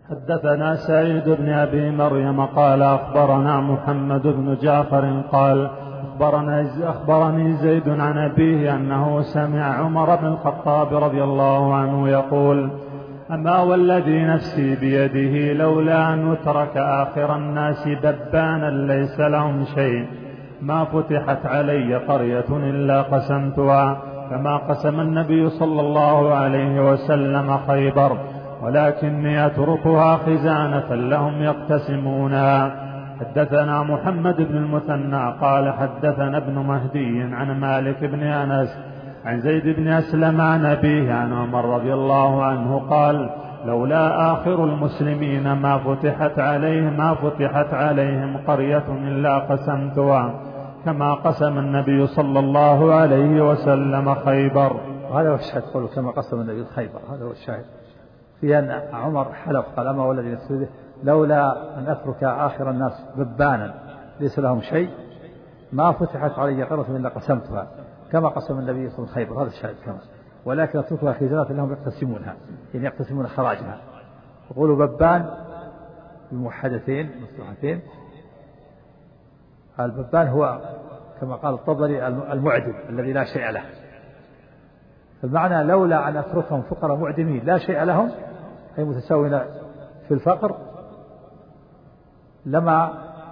حدثنا سعيد بن أبي مريم قال أخبرنا محمد بن جعفر قال أخبرني زيد عن أبيه أنه سمع عمر بن الخطاب رضي الله عنه يقول: أما والذي نفسي بيده لولا أن أترك آخر الناس دبانا ليس لهم شيء ما فتحت علي قرية إلا قسمتها كما قسم النبي صلى الله عليه وسلم خيبر، ولكني أتركها خزانة لهم يقتسمونها. حدثنا محمد بن المثنى قال حدثنا ابن مهدي عن مالك بن أنس عن زيد بن أسلم عن أبيه عن عمر رضي الله عنه قال: لولا آخر المسلمين ما فتحت عليهم قرية إلا قسمتها كما قسم النبي صلى الله عليه وسلم خيبر. هذا هو الشاهد، قوله كما قسم النبي خيبر، هذا هو الشاهد في أن عمر حلف قال: أما والذي نفسي بيده لولا أن أترك آخر الناس ببانا ليس لهم شيء ما فتحت علي قرية إلا قسمتها كما قسم النبي صلى الله عليه وسلم خيبر. هذا الشاهد كما، ولكن أتركها خزانة لهم يقتسمونها، يعني يقتسمون خراجها. يقولوا ببان بموحدتين مفتوحتين. الببان هو كما قال الطبري المعدم الذي لا شيء له. المعنى لولا أن أتركهم فقراء معدمين لا شيء لهم أي متساوين في الفقر لما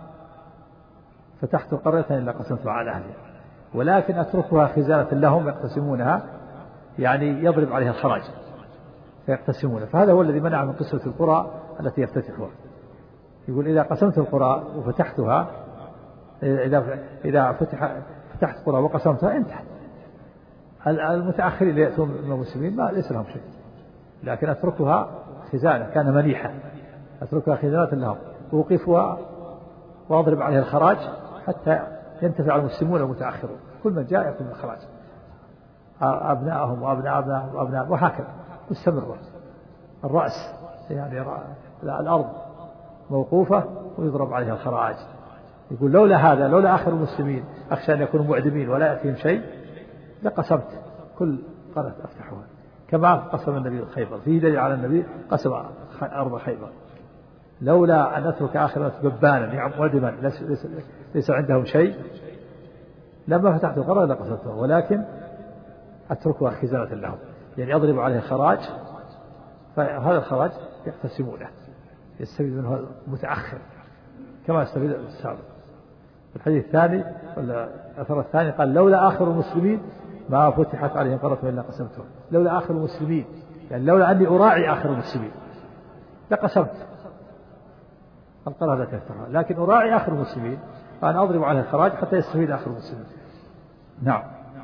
فتحت قرية إلا قسمتها على أهلها، ولكن أتركها خزانة لهم يقتسمونها، يعني يضرب عليها الخراج فيقتسمونها. فهذا هو الذي منع من قسمة القرى التي يفتتحها. يقول: إذا قسمت القرى وفتحتها، إذا فتحت قرى وقسمتها انتهت. المتأخرين اللي يأتون من المسلمين ما ليس لهم شيء، لكن أتركها خزانة، كان منيحة، أتركها خزانة لهم وأوقفها وأضرب عليها الخراج حتى ينتفع المسلمون المتأخرون، كل من جاء يكون الخراج، أبنائهم وأبناء وهكذا مستمرة. الرأس يعني الأرض موقوفة ويضرب عليها الخراج. يقول: لولا آخر المسلمين أخشى أن يكونوا معدمين ولا يأتيهم شيء لقسمت كل قرية أفتحها كما قسم النبي خيبر. فيه دليل على النبي قسم أرض خيبر. لولا أن أترك آخر الناس ببانا معدما ليس عندهم شيء لما فتحت القرية لقسمتها، ولكن أتركها خزانة لهم، يعني أضرب عليه خراج، فهذا الخراج يقتسمونه، يستفيد منه المتأخر كما يستفيد السابق. الحديث الثاني الأثر الثاني قال: لولا آخر المسلمين ما فتحت عليهم قرية إلا قسمتها. لولا آخر المسلمين يعني لولا أني أراعي آخر المسلمين لقسمت القرية التي يفتحها، لكن أراعي آخر المسلمين فأنا أضرب عليها الخراج حتى يستفيد آخر المسلمين. نعم.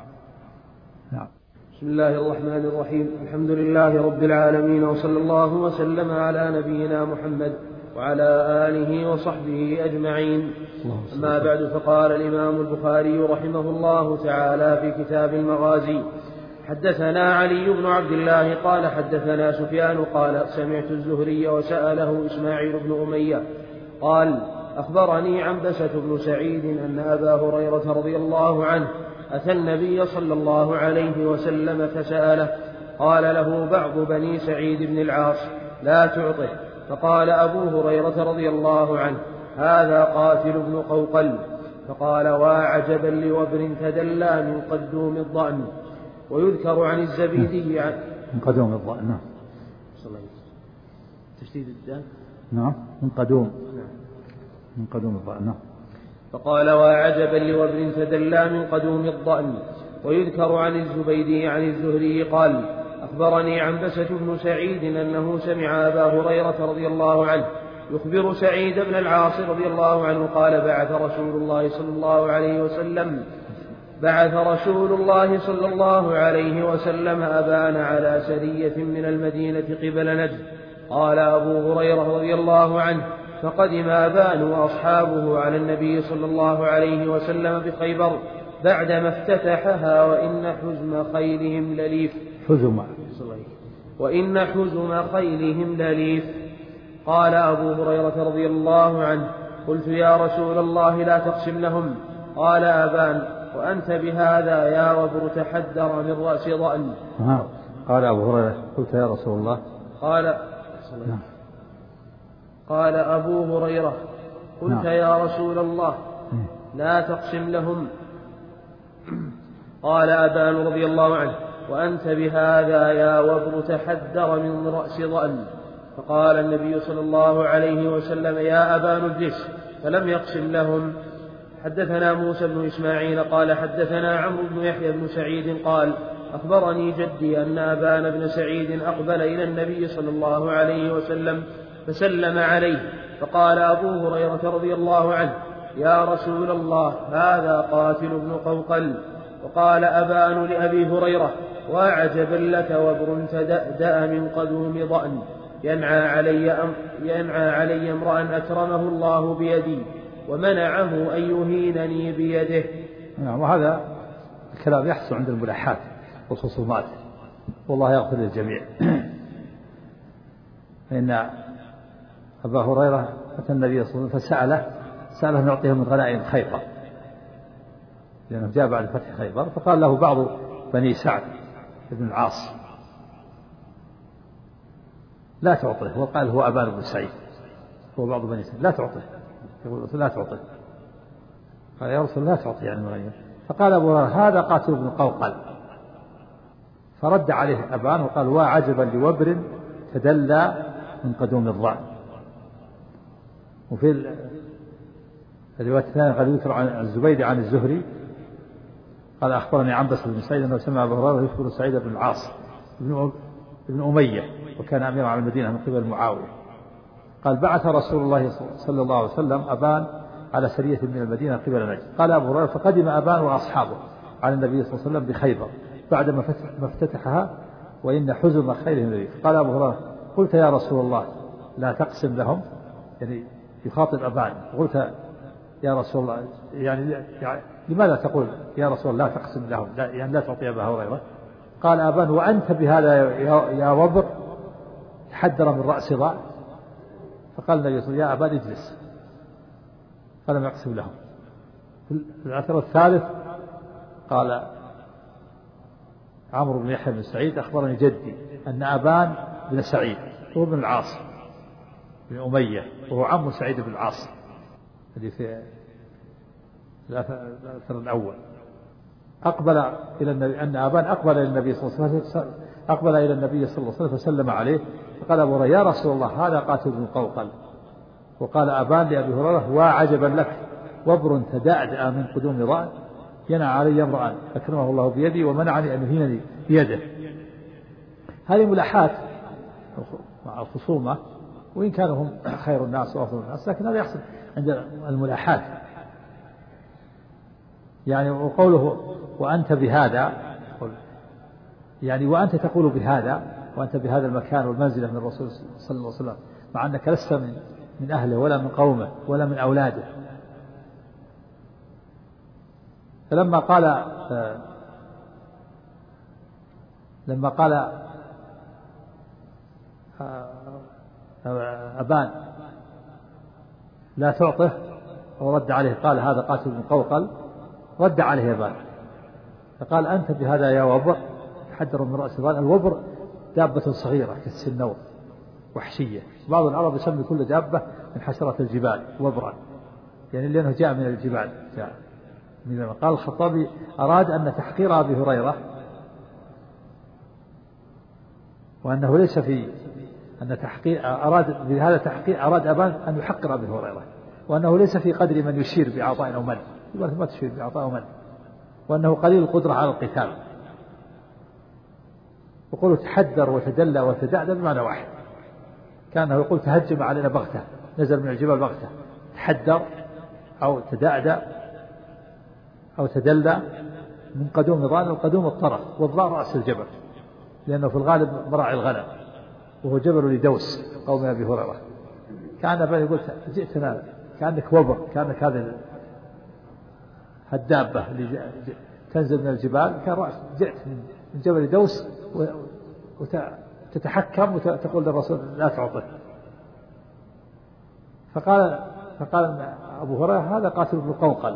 بسم الله الرحمن الرحيم. الحمد لله رب العالمين، وصلى الله وسلم على نبينا محمد وعلى آله وصحبه أجمعين. أما بعد، فقال الإمام البخاري رحمه الله تعالى في كتاب المغازي: حدثنا علي بن عبد الله قال حدثنا سفيان قال سمعت الزهري وسأله إسماعيل بن أمية قال: أخبرني عنبسة بن سعيد أن أبا هريرة رضي الله عنه أتى النبي صلى الله عليه وسلم فسأله، قال له بعض بني سعيد بن العاص: لا تعطه. فقال أبو هريرة رضي الله عنه: هذا قاتل بن قوقل. فقال: وعجبا لوبر تدلى من قدوم الضأن. ويذكر عن الزبيدي من قدوم الضأن. نعم. تشديد الدال. نعم. من قدوم الضأن. نعم. فقال: وعجبا لوبر تدلى من قدوم الضأن. ويذكر عن الزبيدي عن الزهري قال: أخبرني عنبسة بن سعيد أنه سمع أبا هريرة رضي الله عنه يخبر سعيد بن العاص رضي الله عنه قال: بعث رسول الله صلى الله عليه وسلم أبان على سرية من المدينة قبل نجد. قال أبو هريرة رضي الله عنه: فقدم أبان وأصحابه على النبي صلى الله عليه وسلم بخيبر بعدما افتتحها وإن حزم خيلهم لليف. قال أبو هريرة رضي الله عنه: قلت يا رسول الله لا تقسم لهم. قال أبان: وأنت بهذا يا وبر تحدر من رأس ضأن. قال أبو هريرة: قلت يا رسول الله. قال أبو هريرة: قلت يا رسول الله لا تقسم لهم. قال أبان رضي الله عنه: وأنت بهذا يا وبر تحدر من رأس ضأن. فقال النبي صلى الله عليه وسلم: يا أبان اجلس. فلم يقسم لهم. حدثنا موسى بن إسماعيل قال حدثنا عمرو بن يحيى بن سعيد قال أخبرني جدي أن أبان بن سعيد أقبل إلى النبي صلى الله عليه وسلم فسلم عليه، فقال أبو هريرة رضي الله عنه: يا رسول الله هذا قاتل بن قوقل. وقال أبان لأبي هريرة: وعجبا لك وبر تدأدأ من قدوم ضأن، ينعى علي امرأ أكرمه الله بيدي ومنعه أن يهينني بيده. وهذا الكلام يحصل عند الملاحات والخصومات، والله يغفر للجميع. فإن أبا هريرة أتى النبي صلى الله عليه وسلم فسأله أن يعطيه من غنائم خيبر، لأنه جاء بعد فتح خيبر، فقال له بعض بني سعد بن العاص: لا تعطيه. وقال هو أبان بن سعيد، هو بعض بني سعد، لا تعطيه. يقول لا تعطيه. قال يا رسول الله لا تعطيه يعني مغير. فقال أبو هريرة: هذا قاتل بن قوقل. فرد عليه أبان وقال: وعجبا لوبر تدلى من قدوم الضأن. وفي الرواية الثانية قد يذكر عن الزبيدي عن الزهري قال أخبرني عنبس بن سعيد أنه سمع أبو هريرة يخبر سعيد بن العاص بن أمية، وكان أميرا على المدينة من قبل معاوية، قال: بعث رسول الله صلى الله عليه وسلم أبان على سرية من المدينة قبل نجد. قال أبو هريرة: فقدم أبان وأصحابه على النبي صلى الله عليه وسلم بخيبر بعدما افتتحها، وإن حزم خيرهم النبي. قال أبو هريرة: قلت يا رسول الله لا تقسم لهم، يعني يخاطب أبان، قلت يا رسول الله يعني لماذا تقول يا رسول الله لا تقسم لهم، يعني لا تعطي أبا هريرة؟ قال أبان: وأنت بهذا يا وبر تحدر من رأس ضأن. فقال النبي صلى الله عليه وسلم: يا أبان اجلس. فلم يقسم لهم. في الأثر الثالث قال عمرو بن يحيى بن سعيد أخبرني جدي أن أبان بن سعيد هو بن العاص بن أمية، وهو عم سعيد بن العاص، الذي في الأثر الأول، أقبل إلى النبي أن أبان أقبل إلى النبي صلى الله عليه وسلم فسلم عليه، فقال أبو هريرة: يا رسول الله هذا قاتل بن قوقل. وقال أبان لأبي هريرة: وعجبا لك وبر تدأدأ من قدوم ضأن، ينعى علي امرأ أكرمه الله بيدي ومنعني أن يهينني بيده. هذه ملاحات مع الخصومة، وإن كانوا هم خير الناس وأفضل الناس، لكن هذا يحصل عند الملاحات. يعني وقوله وأنت بهذا، يعني وأنت تقول بهذا، وأنت بهذا المكان والمنزلة من الرسول صلى الله عليه وسلم، مع أنك لست من أهله ولا من قومه ولا من أولاده. فلما قال أبان لا تعطه ورد عليه قال هذا قاتل بن قوقل، رد عليه أبان فقال: أنت بهذا يا وبر تحدر من رأس ضأن. الوبر دابة صغيرة كالسنور وحشية، بعض العرب يسمي كل دابة من حشرة الجبال وبرا، يعني لأنه جاء من الجبال. قال الخطابي: أراد أن تحقير أبي هريرة، وأنه ليس في أن تحقير، أراد بهذا تحقير، أراد أبان أن يحقر أبي هريرة، وأنه ليس في قدر من يشير بعطاء أو من، ما تشير بعطاء أو من، وأنه قليل القدرة على القتال. يقول تحدر وتدلى وتدعدل بمعنى واحد، كانه يقول تهجم علينا بغتة، نزل من الجبال بغتة. تحدر أو تدعدى أو تدلى من قدوم ضأن، القدوم الطرف، والضاء رأس الجبل، لأنه في الغالب مراعي الغنم، وهو جبل لدوس قوم أبي هريرة. كان أبان يقول: جئتنا كأنك وبر، كأنك هذه الدابة اللي تنزل من الجبال، كان رأس جئت من جبل دوس وتتحكم وتقول للرسول لا تعطه. فقال أبو هريرة: هذا قاتل بن قوقل،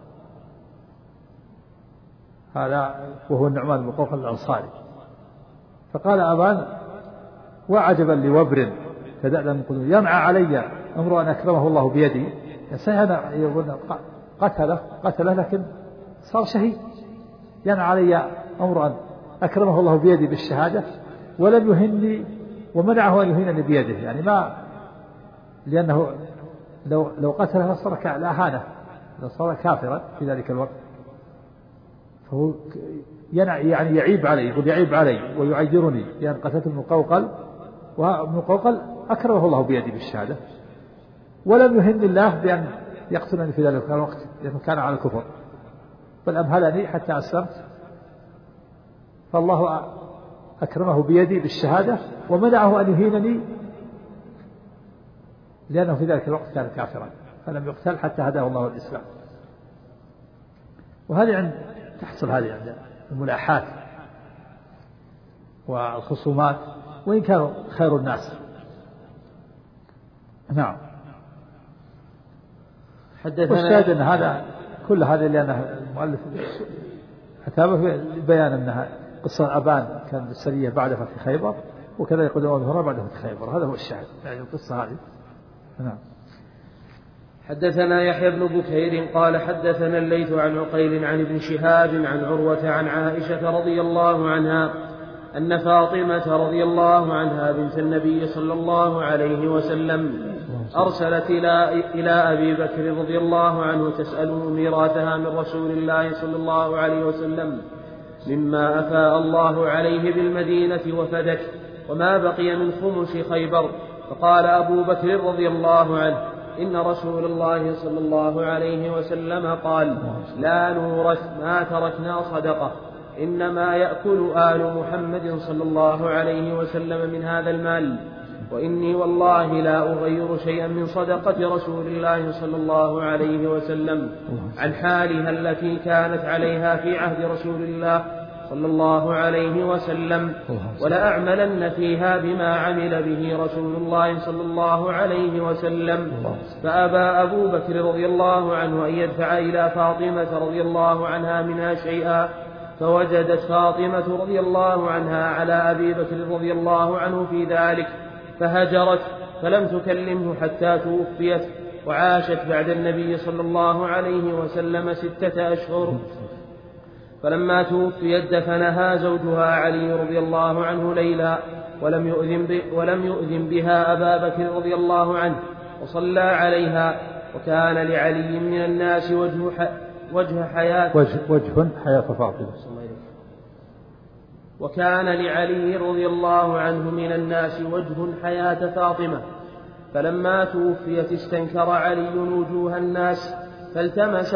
هذا وهو النعمان بن قوقل الأنصاري. فقال أبان: وعجبا لوبر تدأدأ من قدوم، ينعى علي امرؤ أكرمه الله بيدي، إنسان يقول قتله لكن صار شهيد، يعني علي امرؤ أكرمه الله بيدي بالشهادة ولم يهني ومنعه أن يهينني بيده، يعني ما، لأنه لو قتله صار لأهانة، صار كافرا في ذلك الوقت، فهو يعني يعيب علي، يقول يعيب علي ويعيرني لأن قتلت ابن قوقل، وابن قوقل أكرمه الله بيدي بالشهادة ولم يهن الله بأن يقتلني في ذلك الوقت لأنه كان على الكفر، بل أمهلني حتى أسلمت، فالله أكرمه بيدي بالشهادة ومنعه أن يهينني لأنه في ذلك الوقت كان كافرا، فلم يقتل حتى هداه الله الإسلام. وهذه تحصل هذه عند الملاحات والخصومات وإن كانوا خير الناس. نعم. والشاهد أن هذا كل هذا لأنه المؤلف كتابه بيان أنها قصة أبان كان بالسرية بعد فتح خيبر، وكذا يقول أبو بعد فتح خيبر، هذا هو الشاهد يعني القصة هذه. نعم. حدثنا يحيى بن بكير قال حدثنا الليث عن عقيل عن ابن شهاب عن عروة عن عائشة رضي الله عنها أن فاطمة رضي الله عنها بنت النبي صلى الله عليه وسلم أرسلت إلى أبي بكر رضي الله عنه تسأله ميراثها من رسول الله صلى الله عليه وسلم مما أفاء الله عليه بالمدينة وفدك وما بقي من خمس خيبر، فقال أبو بكر رضي الله عنه إن رسول الله صلى الله عليه وسلم قال لا نورث ما تركنا صدقة، إنما يأكل آل محمد صلى الله عليه وسلم من هذا المال، وإني والله لا أغير شيئا من صدقة رسول الله صلى الله عليه وسلم عن حالها التي كانت عليها في عهد رسول الله صلى الله عليه وسلم، ولأعملن فيها بما عمل به رسول الله صلى الله عليه وسلم. فأبى أبو بكر رضي الله عنه أن يدفع إلى فاطمة رضي الله عنها منها شيئا، فوجدت فاطمة رضي الله عنها على أبي بكر رضي الله عنه في ذلك فهجرت، فلم تكلمه حتى توفيت، وعاشت بعد النبي صلى الله عليه وسلم 6 أشهر. فلما توفيت دفنها زوجها علي رضي الله عنه ليلا، ولم يؤذن بها أبا بكر رضي الله عنه، وصلى عليها. وكان لعلي من الناس وجه حياة فاطمة، وكان لعلي رضي الله عنه من الناس وجه حياة فاطمة، فلما توفيت استنكر علي وجوه الناس فالتمس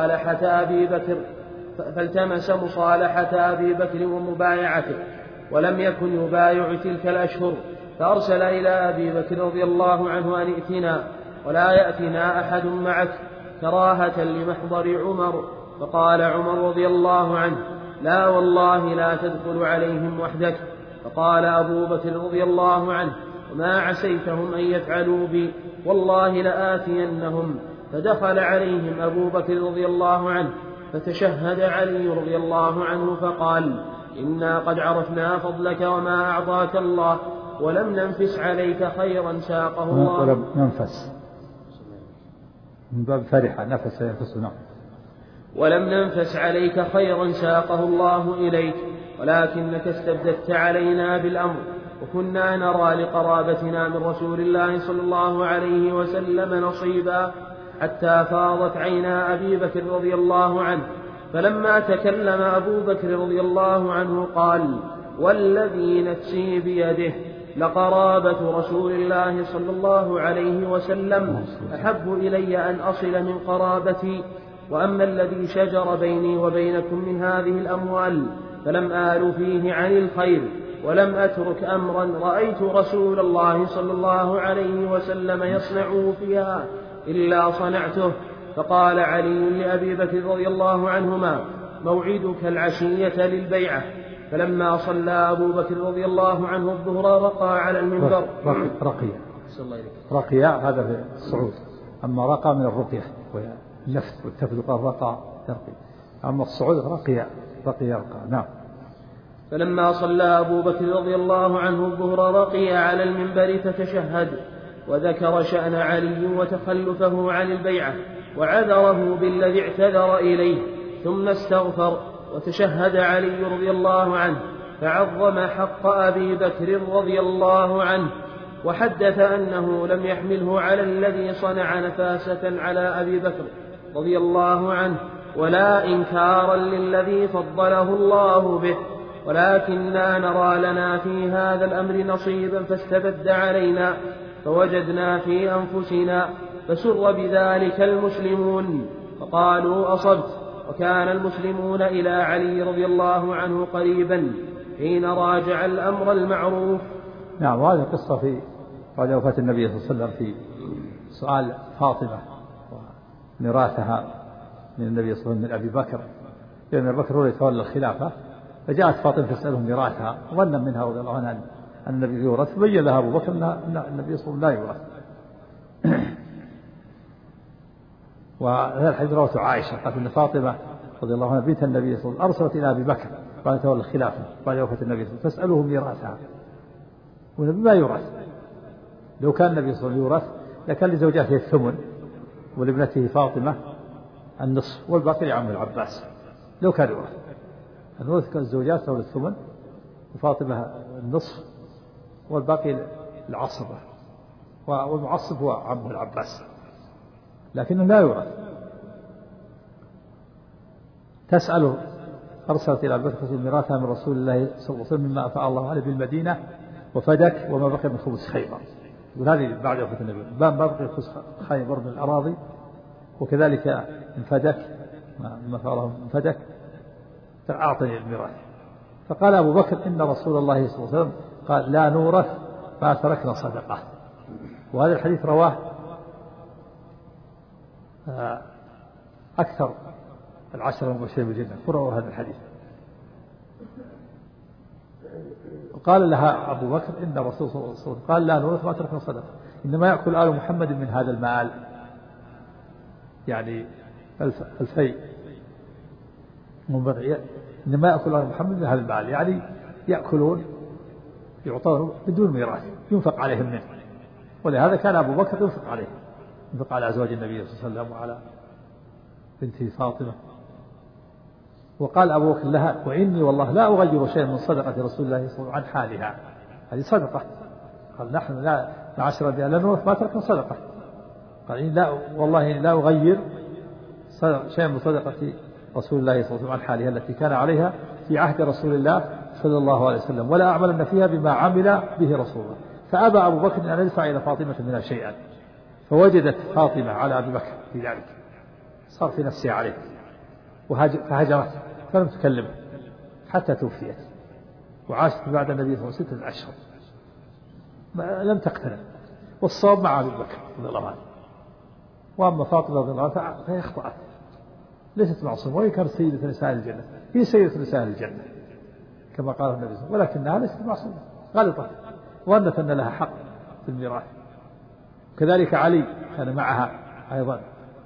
مصالحة أبي بكر ومبايعته، ولم يكن يبايع تلك الأشهر، فأرسل إلى أبي بكر رضي الله عنه أن ائتنا ولا يأتنا أحد معك كراهة لمحضر عمر، فقال عمر رضي الله عنه لا والله لا تدخل عليهم وحدك، فقال أبو بكر رضي الله عنه وما عسيتهم أن يفعلوا بي والله لآتينهم، فدخل عليهم أبو بكر رضي الله عنه فتشهد علي رضي الله عنه فقال إنا قد عرفنا فضلك وما أعطاك الله، ولم ننفس عليك خيرا ساقه الله. ولم ننفس من باب فرحة نفس ينفسنا. ولم ننفس عليك خيرا ساقه الله إليك، ولكنك استبددت علينا بالأمر، وكنا نرى لقرابتنا من رسول الله صلى الله عليه وسلم نصيبا، حتى فاضت عينا أبي بكر رضي الله عنه. فلما تكلم أبو بكر رضي الله عنه قال والذي نفسي بيده لقرابة رسول الله صلى الله عليه وسلم أحب إلي أن أصل من قرابتي، وأما الذي شجر بيني وبينكم من هذه الأموال فلم آل فيه عن الخير، ولم أترك أمرا رأيت رسول الله صلى الله عليه وسلم يصنع فيها إلا صنعته. فقال علي لأبي بكر رضي الله عنهما موعدك العشية للبيعة. فلما صلى أبو بكر رضي الله عنه الظهر رقى على المنبر. رقي هذا في الصعود، أما رقى من الرقية والنفث والتفت قال رقى يرقي، أما الصعود رقي يرقى. نعم. فلما صلى أبو بكر رضي الله عنه الظهر رقي على المنبر فتشهد، وذكر شأن علي وتخلفه عن البيعة وعذره بالذي اعتذر إليه، ثم استغفر وتشهد علي رضي الله عنه فعظم حق أبي بكر رضي الله عنه، وحدث أنه لم يحمله على الذي صنع نفاسة على أبي بكر رضي الله عنه ولا إنكارا للذي فضله الله به، ولكننا نرى لنا في هذا الأمر نصيبا فاستبد علينا فوجدنا في أنفسنا، فسر بذلك المسلمون فقالوا أصبت. وكان المسلمون إلى علي رضي الله عنه قريبا حين راجع الأمر المعروف. نعم، وهذه القصة في بعد وفاة النبي صلى الله عليه وسلم في سؤال فاطمة وميراثها من النبي صلى الله عليه وسلم من أبي بكر، لأن أبي بكر هو يتولى الخلافة، فجاءت فاطمة تسأله ميراثها ظنا منها رضي الله عنها أن النبي يورث، فبين لها أبو بكر أن النبي صلى الله عليه وسلم لا يورث. وهذا الحديث رواه عائشة قالت أن فاطمة رضي الله عنها بنت النبي صلى الله عليه وسلم أرسلت إلى أبي بكر بعد تولى الخلافة بعد وفاة النبي صلى الله عليه وسلم تسأله ميراثها، والنبي ما يورث. لو كان النبي صلى الله عليه وسلم يورث لكان لزوجاته الثمن ولابنته فاطمة النصف والباقي لعم العباس. لو كان يورث الورث الزوجات له الثمن وفاطمة النصف والباقي العصبة، والمعصب هو عمه العباس، لكنه لا يورث. تسأله أرسلت إلى أبي بكر ميراثها من رسول الله صلى الله عليه وسلم مما أفاء الله عليه بالمدينة وفدك وما بقي من خبز خيبر. وهذه بعد وفاة النبي ما بقي خبز خيبر من الأراضي، وكذلك من فدك ما أفاء الله من فدك أعطني الميراث. فقال أبو بكر إن رسول الله صلى الله عليه وسلم قال لا نورث ما تركنا صدقة. وهذا الحديث رواه أكثر العشرة المبشرين بالجنة قرأوا هذا الحديث. وقال لها أبو بكر إن الرسول صلى الله عليه وسلم قال لا نورث ما تركنا صدقة، إنما يأكل آل محمد من هذا المال، يعني الفيء إنما يأكل آل محمد من هذا المال، يعني يأكلون يعطون بدون ميراث ينفق عليهم منه. ولهذا كان أبو بكر ينفق عليه، ينفق على أزواج النبي صلى الله عليه وسلم وعلى بنته فاطمة. وقال أبو بكر لها وإني والله لا أغير شيئا من صدقة رسول الله صلى الله عليه وسلم عن حالها، هذه صدقة. قال نحن لا معاشر الأنبياء لا نورث ما تركنا صدقة. قال لا والله لا أغير شيئا من صدقة رسول الله صلى الله عليه وسلم عن حالها التي كان عليها في عهد رسول الله صلى الله عليه وسلم، ولا أعملن فيها بما عمل به رسول الله. فأبى أبو بكر أن يدفع إلى فاطمة منها شيئا، فوجدت فاطمة على أبي بكر في ذلك، صار في نفسها عليه فهجرت فلم تكلمه حتى توفيت، وعاشت بعد النبي صلى الله عليه وسلم 6 أشهر لم تقتنع. والصواب مع أبي بكر رضي الله عنه. وأما فاطمة رضي الله عنها فهي أخطأت، ليست معصومة، وهي كانت سيدة نساء الجنة، هي سيدة نساء الجنة كما قال النبي صلى الله عليه وسلم، ولكنها ليست معصومة، غلطت وظنت أن لها حق في الميراث. كذلك علي كان معها أيضا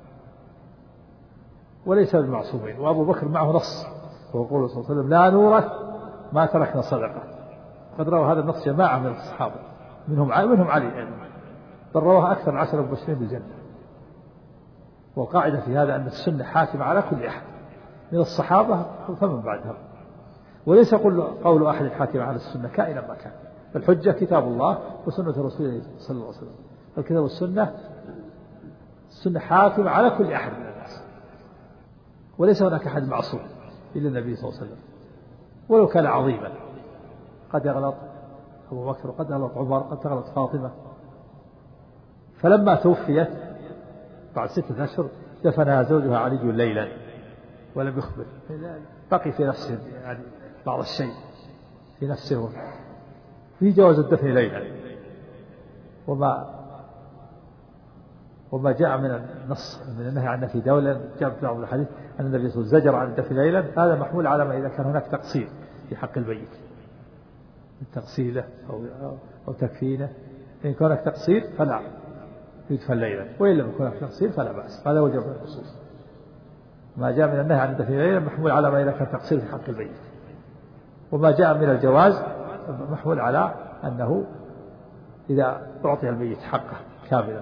وليس بالمعصومين. وأبو بكر معه نص ويقول صلى الله عليه وسلم لا نورث ما تركنا صدقة. قد روى هذا النص جماعة من الصحابة منهم علي، بل رواه أكثر من 10 مبشرين بالجنة. وقاعدة في هذا أن السنة حاكمة على كل أحد من الصحابة فمن بعدهم، وليس قول أحد حاكم على السنة كائنا ما كان. الحجة كتاب الله وسنة رسوله صلى الله عليه وسلم. الكتاب والسنة السنة حاكمة على كل أحد من الناس، وليس هناك أحد معصوم إلا النبي صلى الله عليه وسلم، ولو كان عظيما. قد يغلط أبو بكر وقد يغلط عمر قد تغلط فاطمة. فلما توفيت بعد 6 أشهر دفنها زوجها علي ليلا ولم يخبر، بقي في نفسه يعني بعض الشيء في نفسه في جواز الدفن ليلا. وما جاء من النص من النهي عن في دولة جاء في بعض الحديث أن النبي صلى الله عليه وسلم زجر عن الدفن ليلا، هذا محمول على ما إذا كان هناك تقصير في حق الميت من تغسيله أو تكفينه. إن كان هناك تقصير فلا يدفن ليلا، وإن لم يكن هناك تقصير فلا بأس. هذا وجه الخصوص. ما جاء من النهي عن الدفن ليلا محمول على ما إذا كان تقصير في حق الميت، وما جاء من الجواز محمول على أنه إذا أعطي الميت حقه كاملا.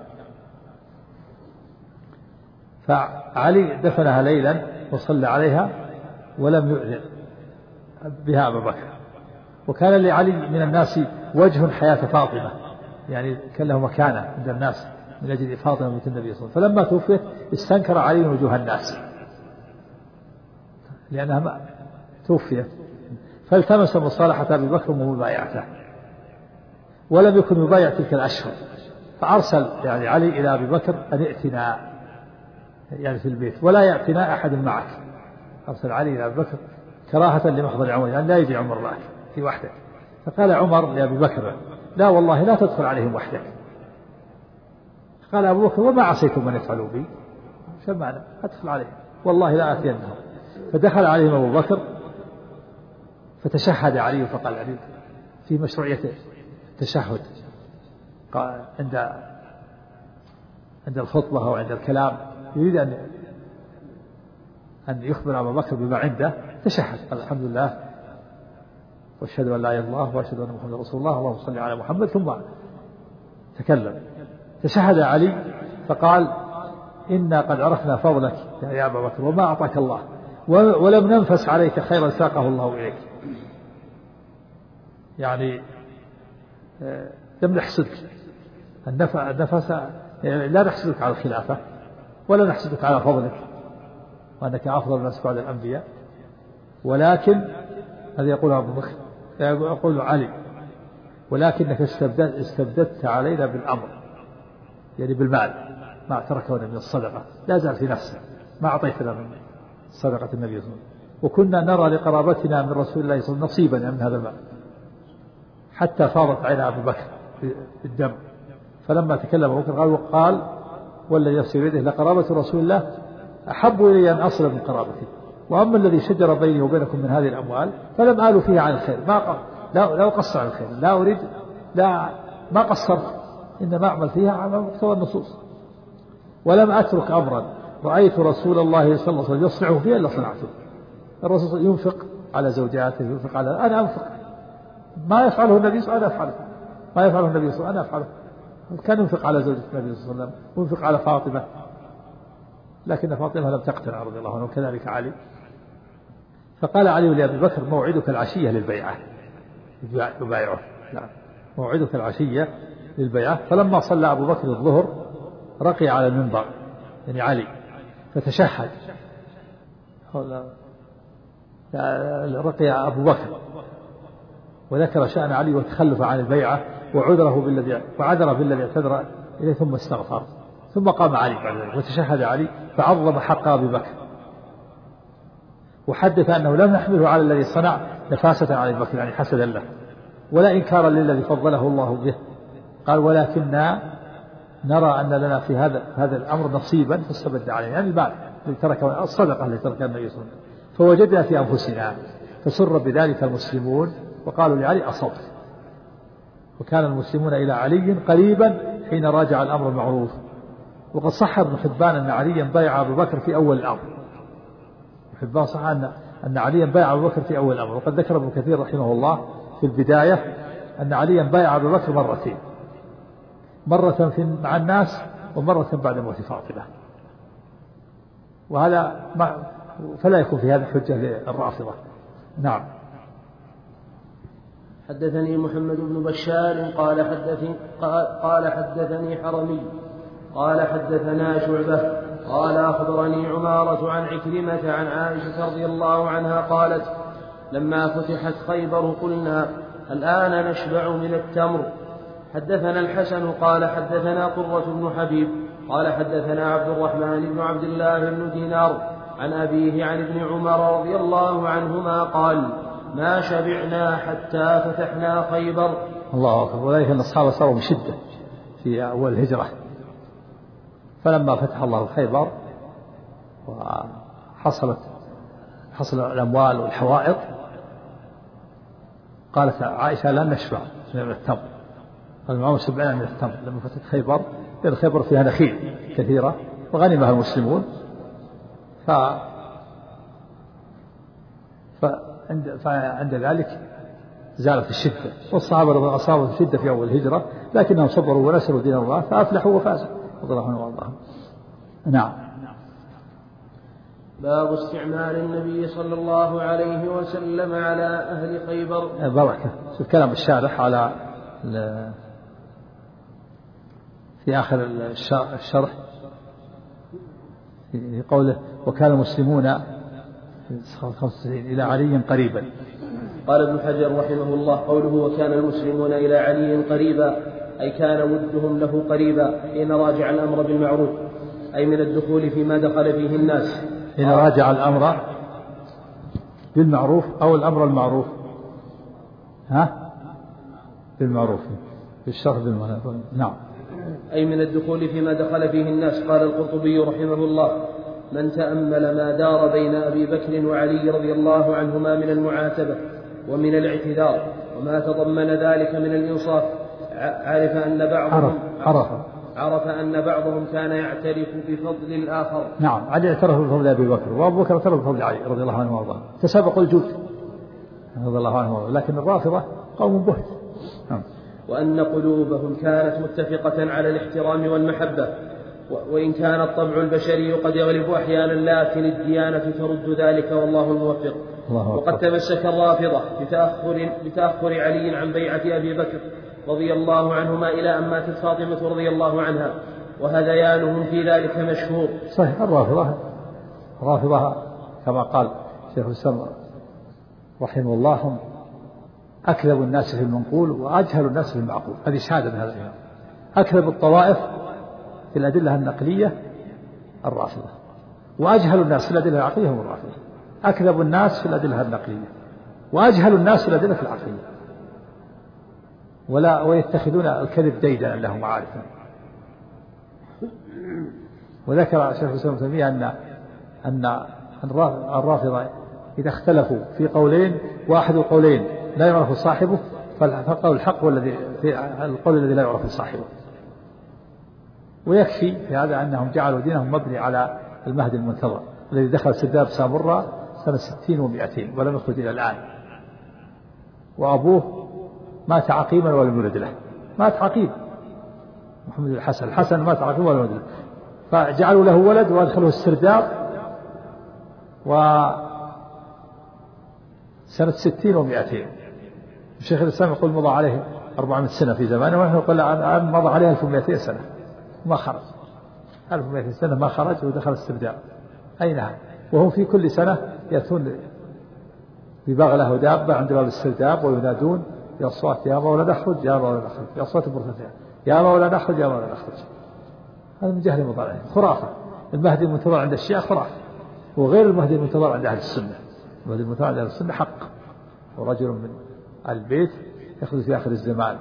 فعلي دفنها ليلا وصلى عليها ولم يؤذن بها أبا بكر. وكان لعلي من الناس وجه حياة فاطمة، يعني كان له مكانة عند الناس من أجل فاطمة بنت النبي صلى الله عليه وسلم. فلما توفيت استنكر علي وجوه الناس لأنها توفيت، فالتمس مصالحة أبي بكر ومبايعته، ولم يكن يبايع تلك الأشهر. فأرسل يعني علي إلى أبي بكر أن ائتنا يعني في البيت ولا يأتنا أحد معك. أرسل علي إلى أبي بكر كراهة لمحضر عمر، يعني لا يجي عمر معك في وحدك. فقال عمر لأبي بكر لا والله لا تدخل عليهم وحدك. قال أبو بكر وما عصيتم من يفعلوا بي، شو معنى أدخل عليهم والله لا أتينهم. فدخل عليهم أبو بكر فتشهد علي، فقال علي في مشروعية التشهد عند الخطبة أو عند الكلام يريد أن يخبر أبا بكر بما عنده. تشهد قال الحمد لله وأشهد أن لا إله إلا الله وأشهد أن محمدا رسول الله اللهم صل على محمد، ثم تكلم. تشهد علي فقال إنا قد عرفنا فضلك يا أبا بكر وما أعطاك الله، ولم ننفس عليك خيرا ساقه الله إليك. يعني لم نحسدك النفس، لا نحسدك على الخلافة ولا نحسدك على فضلك وأنك أفضل الناس بعد الأنبياء، ولكن هذا يقول أبو بكر يقول علي ولكنك استبددت علينا بالأمر، يعني بالمال ما تركنا من الصدقة، لا زال في نفسه ما أعطيتنا من صدقة النبي صلى الله عليه وسلم، وكنا نرى لقرابتنا من رسول الله صلى الله عليه وسلم نصيبا من هذا المال، حتى فاضت عين أبو بكر بالدم. فلما تكلم أبو بكر قال والذي نفسي بيده لقرابة رسول الله أحب إلي أن أصل من قرابتي، وأما الذي شجر بيني وبينكم من هذه الأموال فلم آل فيها عن الخير، لا أقصر عن الخير، لا أريد ما قصرت، إنما أعمل فيها على مقتضى النصوص، ولم أترك أمرا رأيت رسول الله صلى الله عليه وسلم يصنعه فيه إلا صنعته. الرسول ينفق على زوجاته، ينفق على أنا أنفق، ما يفعله النبي صلى الله عليه وسلم أنا أفعله، ما يفعله النبي صلى الله عليه وسلم أنا أفعله. كان ينفق على زوجة النبي صلى الله عليه وسلم وينفق على فاطمة، لكن فاطمة لم تقتنع رضي الله عنها، وكذلك علي. فقال علي لأبي بكر موعدك العشية للبيعة، يبايعه موعدك العشية للبيعة. فلما صلى أبو بكر الظهر رقي على المنبر يعني علي فتشهد، رقي أبو بكر وذكر شأن علي وتخلف عن البيعة وعذر بالذي اعتذر إليه ثم استغفر، ثم قام علي بعد ذلك وتشهد علي فعظم حق أبي بكر، وحدث أنه لم نحمله على الذي صنع نفاسة على أبي بكر يعني حسدا له ولا إنكارا للذي فضله الله به. قال ولكننا نرى أن لنا في هذا الأمر نصيبا فاستبد عليه، يعني المال الذي ترك الصدقة التي تركها النبي صلى الله عليه وسلم، فوجدنا في أنفسنا فسر بذلك المسلمون وقالوا لعلي أصبت. وكان المسلمون إلى علي قريبا حين راجع الأمر المعروف. وقد صح ابن حبان أن عليا بايع أبو بكر في أول الأمر، ابن حبان صح أن عليا بايع أبو بكر في أول الأمر. وقد ذكر ابن كثير رحمه الله في البداية أن عليا بايع أبو بكر مرتين، مرة مع الناس ومرة بعد موت فاطمة، وهذا فلا يكون في هذه حجة للرافضة. نعم. حدثني محمد بن بشار قال حدثني حرمي قال حدثنا شعبة قال أخبرني عمارة عن عكرمة عن عائشة رضي الله عنها قالت لما فتحت خيبر قلنا الآن نشبع من التمر. حدثنا الحسن قال حدثنا قرة بن حبيب قال حدثنا عبد الرحمن بن عبد الله بن دينار عن أبيه عن ابن عمر رضي الله عنهما قال ما شبعنا حتى فتحنا خيبر. الله أكبر. وذلك أن الصحابة صاروا بشدة في أول الهجرة، فلما فتح الله خيبر وحصل الأموال والحوائط قالت عائشة لن نشبع من التمر، قال ما شبعنا من التمر لما فتح خيبر، لأن خيبر فيها نخيل كثيرة وغنمها المسلمون، فعند ذلك زالت الشدة، والصحابة رضي أصابوا الشدة في أول الهجرة لكنهم صبروا ونسروا دين الله فأفلحوا وفازوا رضي الله عنهم وارضاهم. نعم. باب استعمال النبي صلى الله عليه وسلم على أهل خيبر. بركة. شوف كلام الشارح على في آخر الشرح في قوله وكان المسلمون 95 إلى علي قريبا. قال ابن حجر رحمه الله قوله وكان المسلمون إلى علي قريبا أي كان ودهم له قريبا حين راجع الأمر بالمعروف أي من الدخول فيما دخل فيه الناس. حين راجع الأمر بالمعروف أو الأمر المعروف بالمعروف في الشرح بالمعروف. نعم. أي من الدخول فيما دخل فيه الناس. قال القرطبي رحمه الله من تأمل ما دار بين أبي بكر وعلي رضي الله عنهما من المعاتبة ومن الاعتذار وما تضمن ذلك من الإنصاف عرف أن بعضهم كان يعترف بفضل الآخر. نعم. علي اعترف بفضل أبي بكر وأبو بكر اعترف بفضل علي رضي الله عنه وارضاه تسابقوا الجود رضي الله عنه وارضاه. لكن الرافضة قوم بهت. وأن قلوبهم كانت متفقة على الاحترام والمحبة وإن كان الطبع البشري قد يغلب أحيانا لكن الديانة ترد ذلك والله الموفق. وقد تمسك الرافضة بتأخر علي عن بيعة أبي بكر رضي الله عنهما إلى أن ماتت فاطمة رضي الله عنها وهذيانهم في ذلك مشهور. صحيح. الرافضة كما قال شيخ الإسلام رحمه الله هم أكذب الناس في المنقول وأجهل الناس في المعقول. هذه شهادة من هذا الإمام. أكذب الطوائف في الأدلة النقلية الرافضة وأجهل الناس في الأدلة العقلية هم الرافضة. أكذب الناس في الأدلة النقلية وأجهل الناس في الأدلة العقلية ويتخذون الكذب ديدنا لهم عارفا. وذكر شيخ الإسلام ابن تيمية أن الرافضة إذا اختلفوا في قولين واحد القولين لا يعرف صاحبه فالقول الحق والذي في القول الذي لا يعرف صاحبه. ويكفي في هذا أنهم جعلوا دينهم مبني على المهدي المنتظر الذي دخل سرداب سامراء سنة 60 و200 ولم يخرج إلى الآن. وأبوه مات عقيما ولم يولد له. مات عقيم محمد الحسن مات عقيما ولم يولد له فجعلوا له ولد وأدخلوه السرداب وسنة 60 و200. الشيخ الإسلام يقول مضى عليه 400 سنة في زمانه ونحن نقول الآن مضى عليه 1200 سنة ما خرج. 1200 سنة ما خرج ودخل السرداب. أين هذا؟ وهم في كل سنة يأتون ببغلة ودابة عند باب السرداب وينادون بأصوات يا مولانا نخرج يا مولانا نخرج بأصوات مرتفعة يا مولانا نخرج يا مولانا نخرج. هذا من جهل المضارع خرافة. المهدي المنتظر عند الشيعة خرافة وغير المهدي المنتظر عند أهل السنة. المهدي المنتظر عند أهل السنة حق ورجل من البيت يخرج في آخر الزمان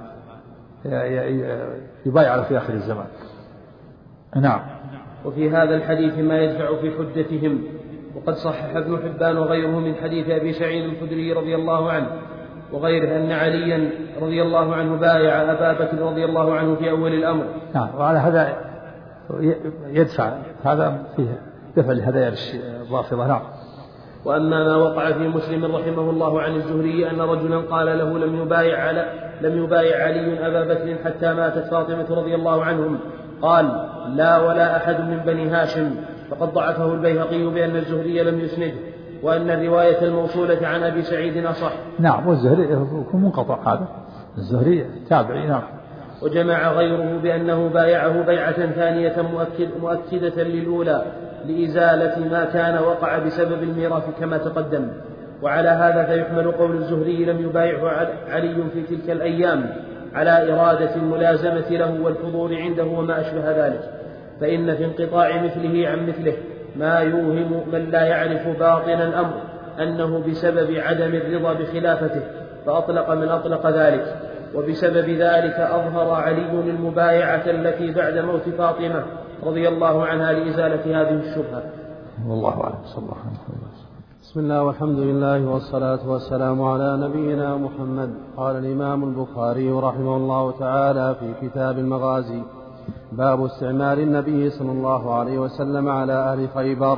يبايع في آخر الزمان. نعم. وفي هذا الحديث ما يدفع في حجتهم. وقد صحح ابن حبان وغيره من حديث أبي سعيد الخدري رضي الله عنه وغيره أن عليا رضي الله عنه بايع أبا بكر رضي الله عنه في أول الأمر. نعم. وعلى هذا يدفع هذا فيه دفع لهدايا الرافضة. نعم. وأما ما وقع في مسلم رحمه الله عن الزهري أن رجلا قال له لم يبايع علي أبا بكر حتى ماتت فاطمة رضي الله عنهم قال لا ولا أحد من بني هاشم فقد ضعفه البيهقي بأن الزهري لم يسنده وأن الرواية الموصولة عن أبي سعيد أصح. نعم. والزهري يكون منقطع هذا الزهري تابعي. نعم. وجمع غيره بأنه بايعه بيعة ثانية مؤكدة للأولى لإزالة ما كان وقع بسبب الميراث كما تقدم. وعلى هذا فيحمل قول الزهري لم يبايعه علي في تلك الأيام على إرادة الملازمة له والحضور عنده وما أشبه ذلك. فإن في انقطاع مثله عن مثله ما يوهم من لا يعرف باطن الأمر أنه بسبب عدم الرضا بخلافته فأطلق من أطلق ذلك. وبسبب ذلك أظهر علي المبايعة التي بعد موت فاطمة رضي الله عنها لإزالة هذه الشبهة. والله أعلم. صلى الله عليه وسلم. بسم الله والحمد لله والصلاة والسلام على نبينا محمد. قال الإمام البخاري رحمه الله تعالى في كتاب المغازي باب استعمال النبي صلى الله عليه وسلم على أهل خيبر.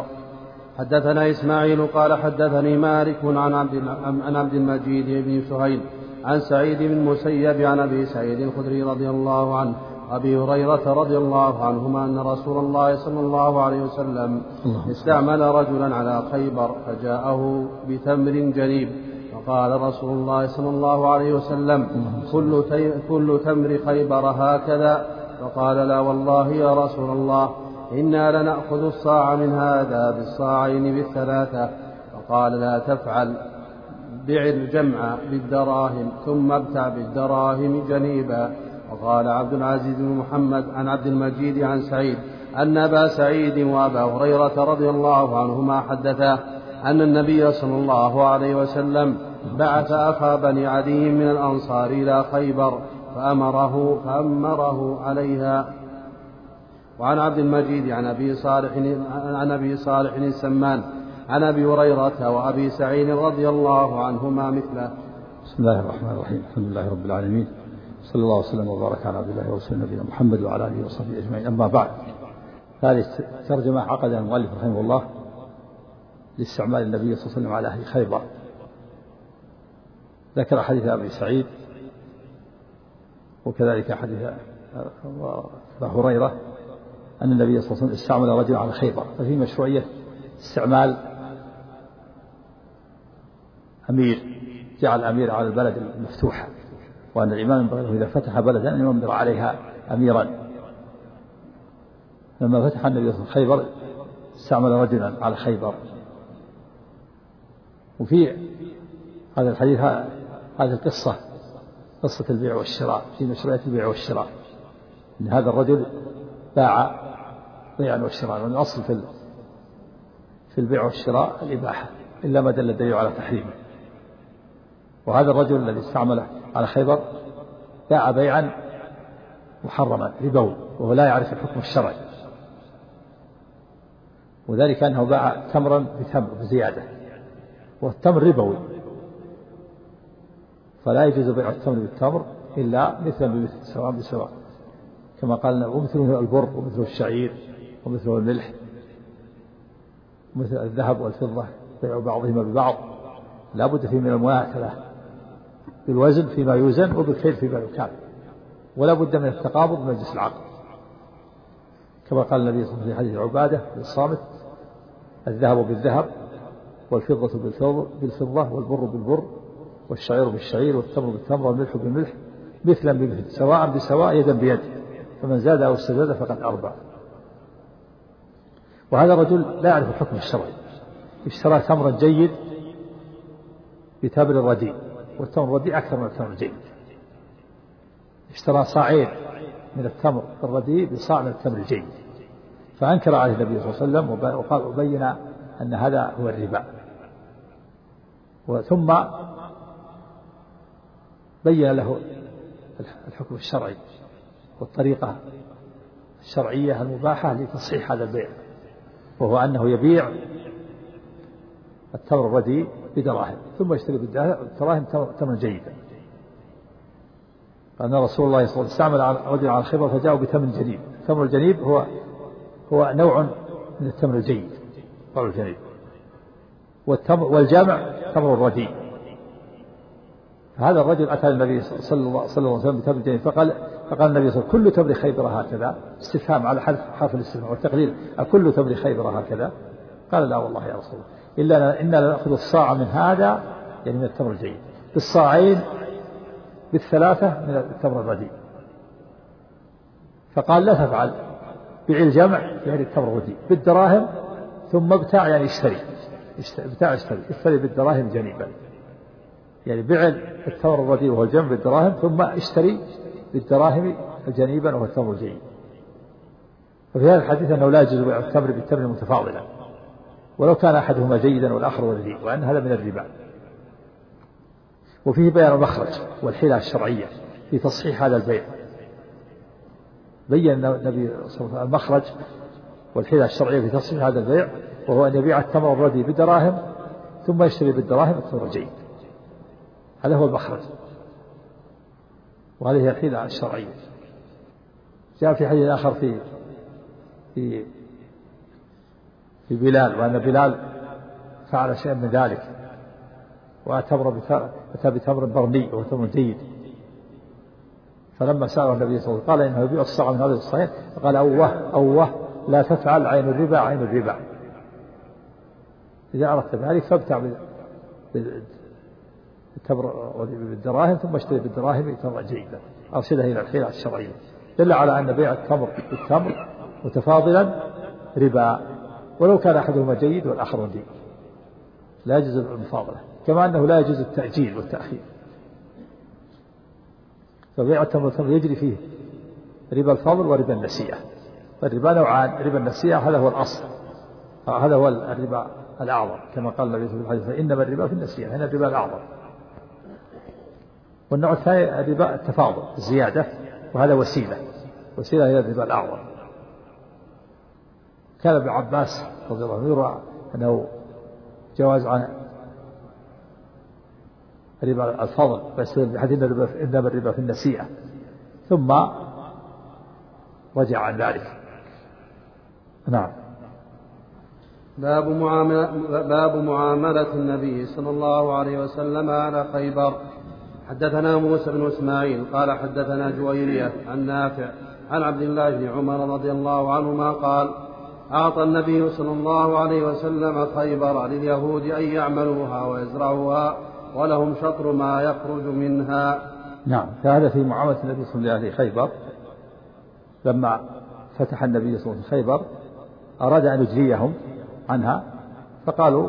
حدثنا إسماعيل قال حدثني مالك عن عبد المجيد بن سهيل عن سعيد بن المسيب عن أبي سعيد الخدري رضي الله عنه أبي هريرة رضي الله عنهما أن رسول الله صلى الله عليه وسلم استعمل رجلا على خيبر فجاءه بتمر جنيب فقال رسول الله صلى الله عليه وسلم كل تمر خيبر هكذا؟ فقال لا والله يا رسول الله إنا لنأخذ الصاع من هذا بالصاعين بالثلاثة. فقال لا تفعل، بع الجمع بالدراهم ثم ابتع بالدراهم جنيبا. وقال عبد العزيز بن محمد عن عبد المجيد عن سعيد أن أبا سعيد وأبا هريرة رضي الله عنهما حدثا أن النبي صلى الله عليه وسلم بعث أخا بني عدي من الأنصار إلى خيبر فأمره عليها. وعن عبد المجيد عن أبي صالح السمان عن أبي هريرة وأبي سعيد رضي الله عنهما مثله. بسم الله الرحمن الرحيم. الحمد لله رب العالمين، صلى الله وسلم وبارك على عبد الله ورسوله نبينا محمد وعلى آله وصحبه أجمعين. أما بعد، هذه الترجمة عقدها المؤلف رحمه الله لاستعمال النبي صلى الله عليه وسلم على أهل خيبر. ذكر حديث أبي سعيد وكذلك حديث أبي هريرة أن النبي صلى الله عليه وسلم استعمل رجلا على خيبر، ففي مشروعية استعمال أمير، جعل أمير على البلد المفتوحة، وأن الإمام ينبغي إذا فتح بلدا أن ينبغي عليها أميرا. لما فتح النبي صلى الله عليه وسلم خيبر استعمل رجلا على خيبر. وفي هذا الحديث هذه القصة، قصة البيع والشراء، في مشروعية البيع والشراء، أن هذا الرجل باع بيعا والشراء، وأن الأصل في البيع والشراء الإباحة إلا ما دل الدليل على تحريمه. وهذا الرجل الذي استعمله على خيبر باع بيعا محرما ربوي، وهو لا يعرف الحكم الشرعي، وذلك أنه باع تمرا بتمر بزيادة، والتمر ربوي، فلا يجوز بيع التمر بالتمر إلا مثلا بمثل سواء بسواء، كما قالنا ومثله البر ومثله الشعير ومثله الملح ومثل الذهب والفضة بيع بعضهما ببعض. لا بد فيه من المماثلة بالوزن فيما يوزن وبالكيل فيما يكال، ولا بد من التقابض بمجلس العقد، كما قال النبي صلى الله عليه وسلم في حديث عبادة بالصامت: الذهب بالذهب والفضة بالفضة والبر بالبر والشعير بالشعير والتمر بالتمر والملح بالملح مثلا بمثل سواء بسواء يدا بيد، فمن زاد أو استزاد فقد أربع. وهذا الرجل لا يعرف الحكم الشرعي، اشترى تمرا جيد بتمر رديء، والتمر الرديء أكثر من التمر الجيد. اشترى صاعين من التمر الرديء بصاع من التمر الجيد، فأنكر عليه النبي صلى الله عليه وسلم وقال وبين أن هذا هو الربا. ثم بين له الحكم الشرعي والطريقة الشرعية المباحة لتصحيح هذا البيع، وهو أنه يبيع التمر الرديء بدراهم ثم يشتري بالدراهم تمرا جيدا. قال رسول الله صلى الله عليه وسلم استعمل رجل على خيبر فجاءوا بتمر جنيب. التمر الجنيب هو نوع من التمر الجيد، نوع الجنيب، والجامع تمر الرديء. هذا الرجل أتى النبي صلى الله عليه وسلم بتمر جنيب، فقال النبي صلى الله عليه وسلم كل تمر خيبر هكذا؟ استفهام على حرف الاستفهام والتقليل، أكل تمر خيبر هكذا؟ قال لا والله يا رسول الله، إنا لنأخذ الصاع من هذا، يعني من التمر الجيد، بالصاعين بالثلاثة من التمر الرديء. فقال لا تفعل، بيع الجمع يعني التمر الرديء بالدراهم ثم ابتاع يعني اشتري بالدراهم جنيبا، يعني بيع التمر الرديء وهو الجمع بالدراهم ثم اشتري بالدراهم جنيبا وهو التمر الجيد. وفي هذا الحديث أنه لا يجوز بيع التمر بالتمر متفاضلا ولو كان أحدهما جيدا والآخر رديء، وأن هذا من الربا. وفيه بيان المخرج والحيلة الشرعية في تصحيح هذا البيع. بين النبي صلى الله عليه وسلم المخرج والحيلة الشرعية في تصحيح هذا البيع، وهو أن يبيع التمر الرديء بدراهم ثم يشتري بالدراهم التمر الجيد. هذا هو المخرج، وهذه هي الحيلة الشرعية. جاء في حديث آخر في بلال، وأن بلال فعل شيئا من ذلك، وأتى بتمر برني وهو تمر جيد. فلما سأله النبي صلى الله عليه وسلم قال إنه يبيع الصاع من هذا الصحيح، فقال أوه لا تفعل، عين الربا عين الربا. إذا أردت ذلك فابتع بالتمر بالدراهم ثم اشتري بالدراهم تمر جيدا، أرشده إلى الخيرات الشرعية. دل على أن بيع التمر بالتمر متفاضلا ربا، ولو كان أحدهما جيد والآخر رديء، لا يجوز المفاضلة، كما أنه لا يجوز التأجيل والتأخير. فبيع التمر والتمر يجري فيه ربا الفضل وربا النسيئة. فالربا نوعان، ربا النسيئة هذا هو الأصل، هذا هو الربا الأعظم، كما قال النبي صلى الله عليه وسلم إنما الربا في النسيئة، هنا الربا الأعظم. والنوع الثاني الربا التفاضل الزيادة، وهذا وسيلة إلى الربا الأعظم. كان ابن عباس رضي الله عنه يروى أنه جواز عن ربا الفضل، بس بحديث إنما الربا في النسيئة، ثم رجع عن ذلك. نعم. باب معاملة النبي صلى الله عليه وسلم على خيبر. حدثنا موسى بن إسماعيل قال حدثنا جويرية عن نافع عن عبد الله بن عمر رضي الله عنهما قال أعطى النبي صلى الله عليه وسلم خيبر لليهود أن يعملوها ويزرعوها ولهم شطر ما يخرج منها. نعم. فهذا في معاملة النبي صلى الله عليه وسلم خيبر. لما فتح النبي صلى الله عليه وسلم خيبر أراد أن يجريهم عنها، فقالوا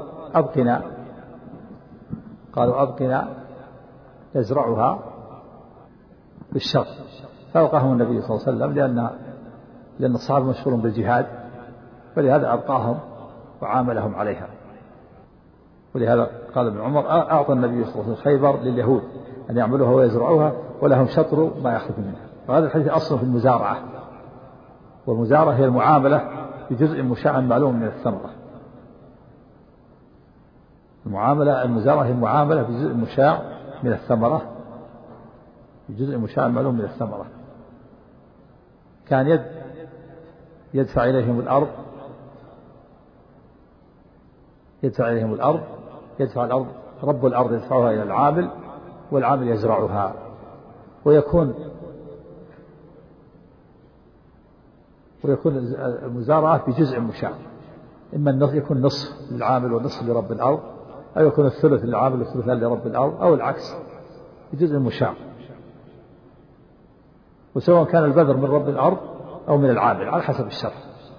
أبقنا يزرعها بالشر، فأبقاهم النبي صلى الله عليه وسلم لأن الصحابة مشهورون بالجهاد، فلهذا أبقاهم وعاملهم عليها. ولهذا قال ابن عمر أعطى النبي صلى الله عليه وسلم خيبر لليهود أن يعملوها ويزرعوها ولهم شطر ما يخرج منها. وهذا الحديث أصله في المزارعة، والمزارعة هي المعاملة بجزء مشاع معلوم من الثمرة. المزارعة هي المعاملة بجزء مشاع من الثمرة، بجزء مشاع معلوم من الثمرة. كان يدفع إليهم الأرض، يدفع الأرض رب الأرض يدفعها إلى العامل، والعامل يزرعها. ويكون المزارعة بجزء مشاع، إما يكون نصف للعامل ونصف لرب الأرض، أو يكون الثلث للعامل والثلثان لرب الأرض، أو العكس بجزء مشاع. وسواء كان البذر من رب الأرض أو من العامل على حسب الشرط.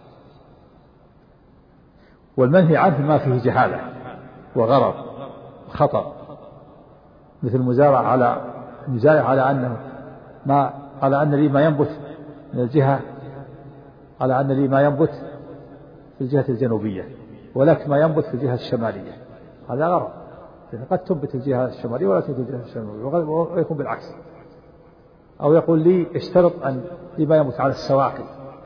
والمنهي عنه ما فيه جهالة وغرر وخطر، مثل المزارع على أن لي ما ينبت من الجهة، على أن لي ما ينبت في الجهة الجنوبية ولك ما ينبت في الجهة الشمالية. هذا غرر، قد تنبت الجهة الشمالية ولا تنبت الجهة الشمالية، ويكون بالعكس. أو يقول لي اشترط أن لي ما ينبت على السواقي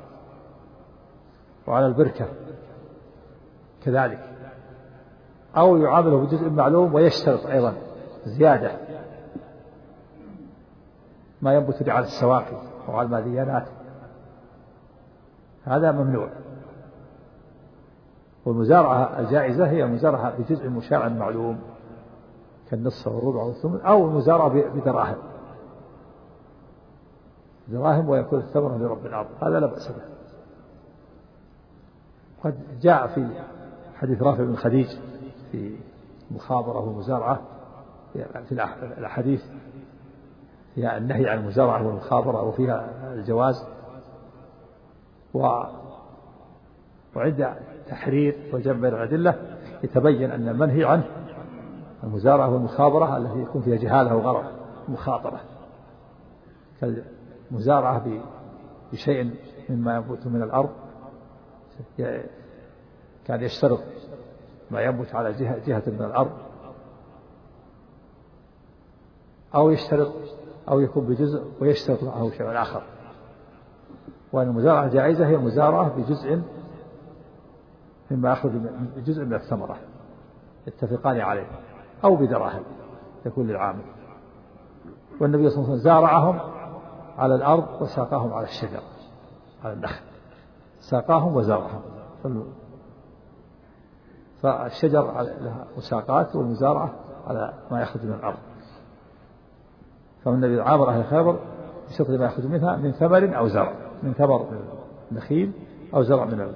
وعلى البركة كذلك، أو يعامله بجزء معلوم ويشترط أيضا زيادة ما ينبت لي على السواقي وعلى الماديانات، هذا ممنوع. والمزارعة الجائزة هي مزارعة بجزء مشاع معلوم كالنصف والربع والثمن، أو المزارعة بدراهم ويكون الثمر لرب الأرض، هذا لا بأس به. قد جاء في حديث رافع بن خديج في مخابرة ومزارعة في الأحاديث فيها النهي عن المزارعة والمخابرة وفيها الجواز، وعند تحرير وجمع بين الأدلة يتبين أن المنهي عنه المزارعة والمخابرة التي يكون فيها جهالة وغرر مخاطرة، كالمزارعة بشيء مما ينبت من الأرض، كان يشترط ما ينبت على جهة من الأرض، أو يشترط أو يكون بجزء ويشترط معه شيء آخر. وأن المزارعة الجائزة هي المزارعة بجزء مما يأخذ بجزء من الثمرة يتفقان عليه، أو بدراهم يكون للعامل. والنبي صلى الله عليه وسلم زارعهم على الأرض وساقاهم على الشجر على النخل، ساقاهم وزارعهم. فالشجر لها مساقات والمزارعة على ما يخرج من الأرض. فالنبي عامر أهل خيبر بشطر ما يخرج منها من ثمر أو زرع، من ثمر نخيل أو زرع من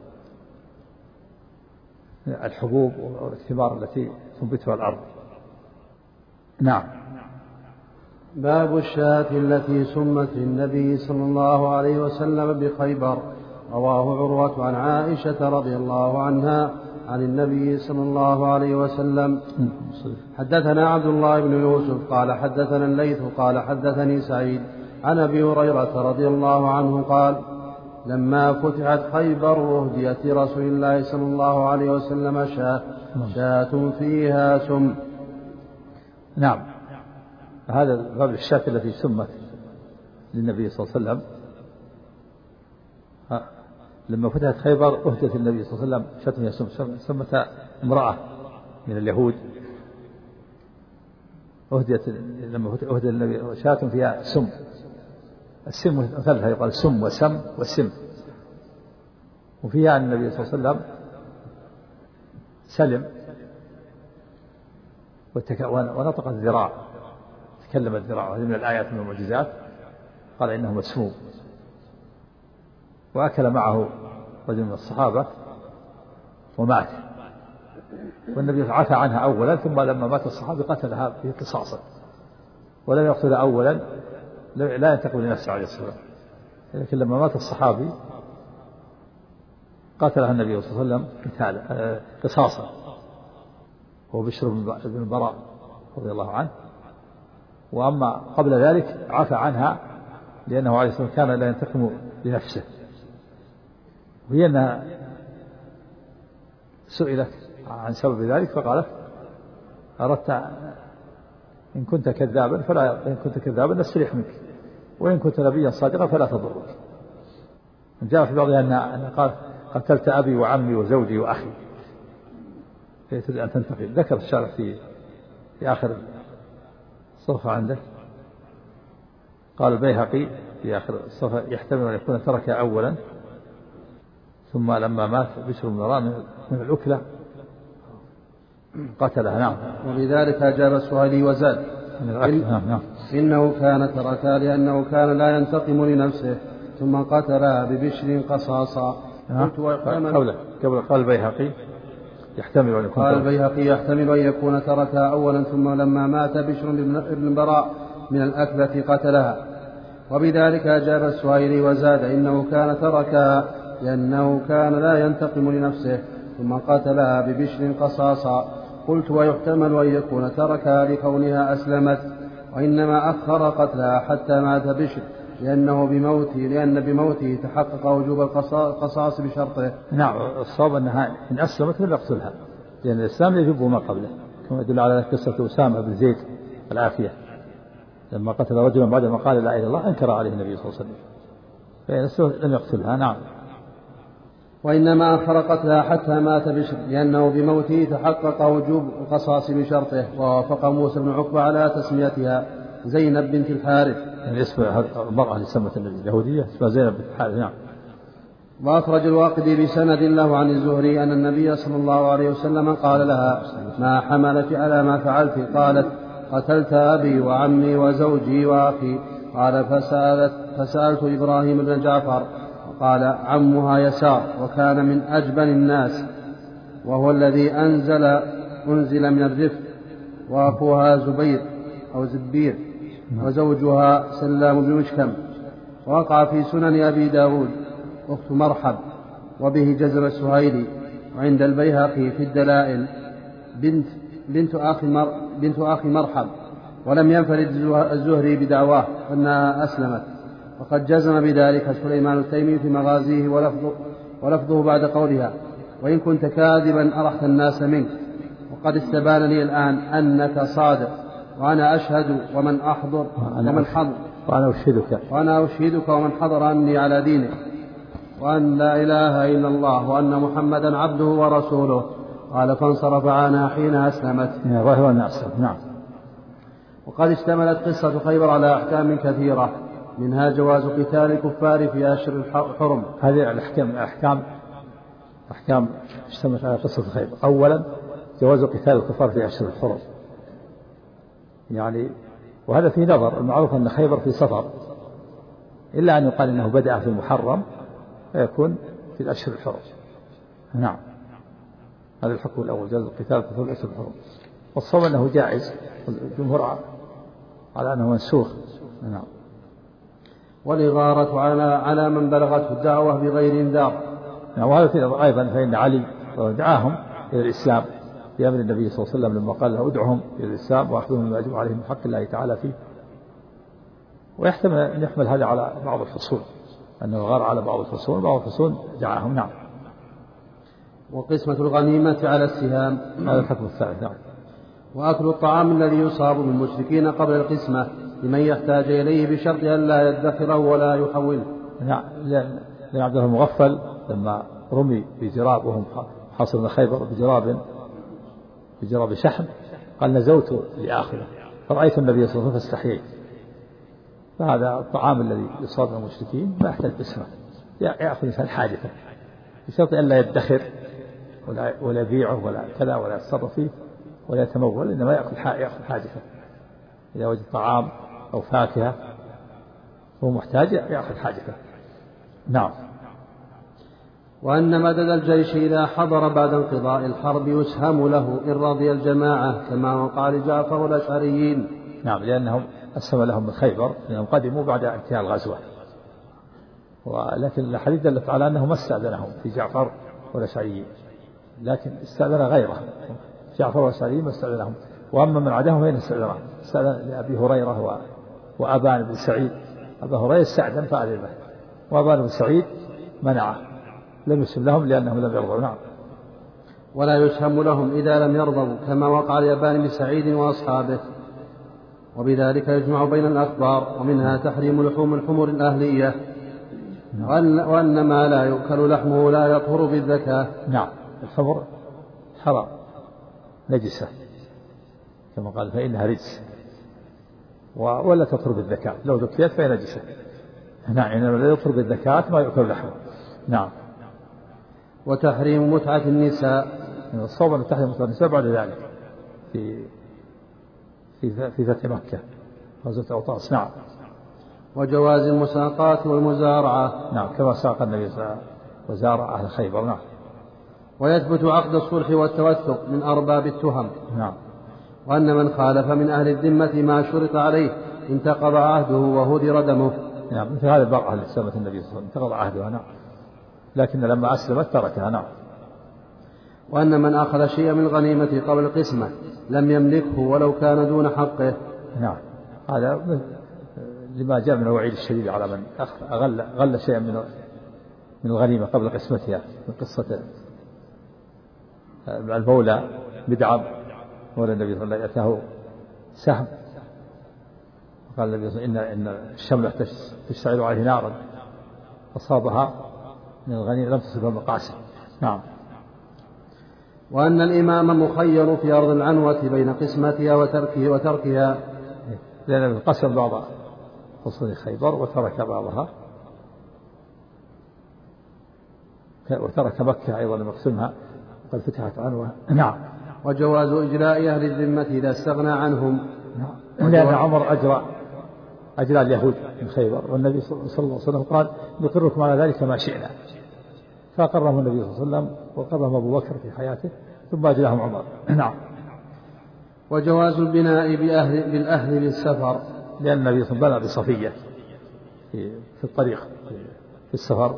الحبوب والثمار التي تنبتها الأرض. نعم. باب الشاة التي سمت للنبي صلى الله عليه وسلم بخيبر. رواه عروة عن عائشة رضي الله عنها عن النبي صلى الله عليه وسلم. حدثنا عبد الله بن يوسف قال حدثنا الليث قال حدثني سعيد عن أبي هريرة رضي الله عنه قال لما فتحت خيبر أهديت لرسول الله صلى الله عليه وسلم شاة فيها سم. نعم. هذا باب الشاة التي سمت للنبي صلى الله عليه وسلم. لما فتحت خيبر أهدت النبي صلى الله عليه وسلم شاة فيها سم، سمتها امرأة من اليهود. أهدت لما أهدت النبي شاة فيها سم. السم مثلها يقال سم وسم والسم. وفيها النبي صلى الله عليه وسلم سلم ونطق الذراع، تكلم الذراع، وهذه من الآيات من المعجزات. قال إنه مسموم. وأكل معه رجل من الصحابة ومات، والنبي عفى عنها أولا، ثم لما مات الصحابي قتلها به قصاصا، ولم يقتلها أولا لا ينتقم لنفسه عليه الصلاة والسلام. لكن لما مات الصحابي قتلها النبي صلى الله عليه وسلم قصاصا، هو بشر بن البراء رضي الله عنه. وأما قبل ذلك عفى عنها لأنه عليه الصلاة والسلام كان لا ينتقم لنفسه. وهي أنها سئلت عن سبب ذلك فقالت أردت إن كنت كذابا نستريح منك، وإن كنت نبيا صادقا فلا تضرك. جاء في بعضها أن قال قتلت أبي وعمي وزوجي وأخي تريد أن تنتقم. ذكر الشارع في آخر الصفحة عنده، قال البيهقي في آخر الصفحة يحتمل أن يكون تركها أولا، ثم لما مات بشر بن البراء من الأكلة قتلها. نعم. ولذلك أجاب السهيلي وزاد إنه كان تركها لأنه كان لا ينتقم لنفسه، ثم قتلها ببشر قصاصا. قال البيهقي يحتمل أن يكون تركها أولا، ثم لما مات بشر بن البراء من الأكلة قتلها. وبذلك أجاب السهيلي وزاد إنه كان تركها لأنه كان لا ينتقم لنفسه، ثم قتلها ببشر قصاصا. قلت ويحتمل أن يكون تركها لكونها أسلمت، وإنما أخر قتلها حتى مات بشر لأن بموته تحقق وجوب القصاص بشرطه. نعم. الصواب أنها إن أسلمت فلا يقتلها، لأن الإسلام يجب ما قبله، كما يدل على قصة أسامة بن زيد العافية لما قتل رجلا بعد ما قال لا إله إلا الله أنكر عليه النبي صلى الله عليه وسلم، فإن أسلمت لم يقتلها. نعم. وإنما أخر قتلها حتى مات بشر لأنه بموته تحقق وجوب القصاص بشرطه. ووافق موسى بن عقبة على تسميتها زينب بنت الحارث، يعني اسم المرأة اللي سمت اليهودية اسمها زينب بنت الحارث. نعم. وأخرج الواقدي بسند له عن الزهري أن النبي صلى الله عليه وسلم قال لها ما حملك على ما فعلت؟ قالت قتلت أبي وعمي وزوجي وأخي. قال فسألت إبراهيم بن جعفر قال عمها يسار وكان من أجبن الناس، وهو الذي أنزل من الرفق، وأخوها زبير أو زبير، وزوجها سلام بن مشكم. ووقع في سنن أبي داود أخت مرحب، وبه جزم السهيلي. وعند البيهقي في الدلائل بنت أخي مرحب، ولم ينفرد الزهري بدعواه أنها أسلمت، وقد جزم بذلك سليمان التيمي في مغازيه ولفظه بعد قولها وإن كنت كاذبا أرحت الناس منك، وقد استبان لي الآن أنك صادق، وأنا أشهد ومن أحضر ومن حضر وأنا أشهدك ومن حضر أني على دينك، وأن لا إله إلا الله وأن محمدا عبده ورسوله. قال فانصرف عنها حين أسلمت. نعم. وقد اشتملت قصة خيبر على أحكام كثيرة، منها جواز قتال الكفار في أشهر الحرم. هذه الأحكام اشتملت على قصة خيبر. أولا جواز قتال الكفار في أشهر الحرم، يعني وهذا في نظر. المعروف أن خيبر في صفر، إلا أن يقال إنه بدأ في المحرم فيكون في الأشهر الحرم. نعم، هذا الحكم الأول، جواز القتال في الأشهر الحرم. والصوم أنه جائز، الجمهور على أنه منسوخ. نعم. والإغارة على من بلغته الدعوة بغير إنذار. نعم. وهذا أيضا فإن علي دعاهم إلى الإسلام بأمر النبي صلى الله عليه وسلم لما قال له ادعهم إلى الإسلام وأخذهم ما يجب عليهم من حق الله تعالى فيه. ويحتمل أن يحمل هذا على بعض الفصول، أنه غار على بعض الفصول، بعض الفصول دعاهم. نعم. وقسمة الغنيمة على السهام، هذا الحكم الثالث. نعم. وأكل الطعام الذي يصاب من المشركين قبل القسمة لمن يحتاج إليه بشرط أن لا يدخره ولا يحوله. نعم. لأن عبد الله المغفل لما رمي بجراب وهم حاصل من خيبر بجراب شحم قال نزوت لآخره فرأيت النبي صلى الله عليه وسلم فاستحييت. فهذا الطعام الذي يصاب من المشركين ما يحتاج قسمة، يأخذ الإنسان حاجته بشرط أن لا يدخر ولا يبيعه ولا كذا ولا يتصرف فيه ولا يتمول، إنما يأخذ حاجته. إذا وجد طعام أو فاكهة هو محتاج يأخذ حاجته. نعم. وأن مدد الجيش إذا حضر بعد انقضاء الحرب يسهم له إن رضي الجماعة كما وقع لجعفر والأشعريين. نعم، لأنهم أسهم لهم من خيبر لأنهم قدموا بعد انتهاء الغزوة، ولكن الحديث دلت على أنه ما استأذنهم في جعفر والأشعريين، لكن استأذن غيره. جعفر والأشعريين ما استأذنهم، وأما من عداهم فإن استأذنهم. استأذن لأبي هريرة وأبان بن سعيد. أبا هريرة استأذن فأذن له، وأبان بن سعيد منعه، لم يسهم لهم لأنهم لم يرضوا. نعم. ولا يسهم لهم إذا لم يرضوا كما وقع لأبان بن سعيد وأصحابه. وبذلك يجمع بين الأخبار، ومنها تحريم لحوم الحمر الأهلية، وأن ما لا يؤكل لحمه لا يطهر بالذكاة. نعم، الحمر حرام نجسة كما قال فإنها رجس، ولا تطهر بالذكاة، لو ذكيت فهي نجسة. نعم، يعني لا يطهر بالذكاة ما يؤكل لحمه. نعم. وتحريم متعة النساء. الصوم أن تحريم متعة النساء بعد ذلك في فتح مكة غزوة أوطاس. نعم. وجواز المساقات والمزارعة. نعم، كما ساق النبي صلى الله عليه وسلم وزارع أهل خيبر. نعم. ويثبت عقد الصلح والتوثق من أرباب التهم. نعم. وأن من خالف من أهل الذمة ما شرط عليه انتقض عهده وهدر دمه. نعم، مثل هذا المرأة اللي أسلمت النبي صلى الله عليه وسلم انتقض عهدها. نعم، لكن لما أسلمت تركها. نعم. وأن من أخذ شيئا من الغنيمة قبل القسمة لم يملكه ولو كان دون حقه. نعم، هذا لما جاء من الوعيد الشديد على من غل شيئا من الغنيمة قبل قسمتها، من قصة المولى بدعم مولى النبي صلى الله عليه وسلم، أتاه سهم قال النبي صلى الله عليه وسلم إن الشملة تشتعل عليه نارا أصابها من الغنيمة لم تصبها مقاسم. نعم. وأن الإمام مخير في أرض العنوة بين قسمتها وتركها، لأن قسم بعض فصول خيبر وترك بعضها، وترك مكة أيضا مقسمها قد فتحت عنوة. نعم. وجواز إجلاء أهل الذمة إذا استغنى عنهم. نعم. لأن عمر أجرى اليهود من خيبر، والنبي صلى الله عليه وسلم قال نقركم على ذلك ما شئنا، فأقرهم النبي صلى الله عليه وسلم وقرهم أبو بكر في حياته ثم أجلاهم عمر. نعم. وجواز البناء بالأهل للسفر، لأن النبي صلى الله عليه وسلم بنى بصفية في الطريق في السفر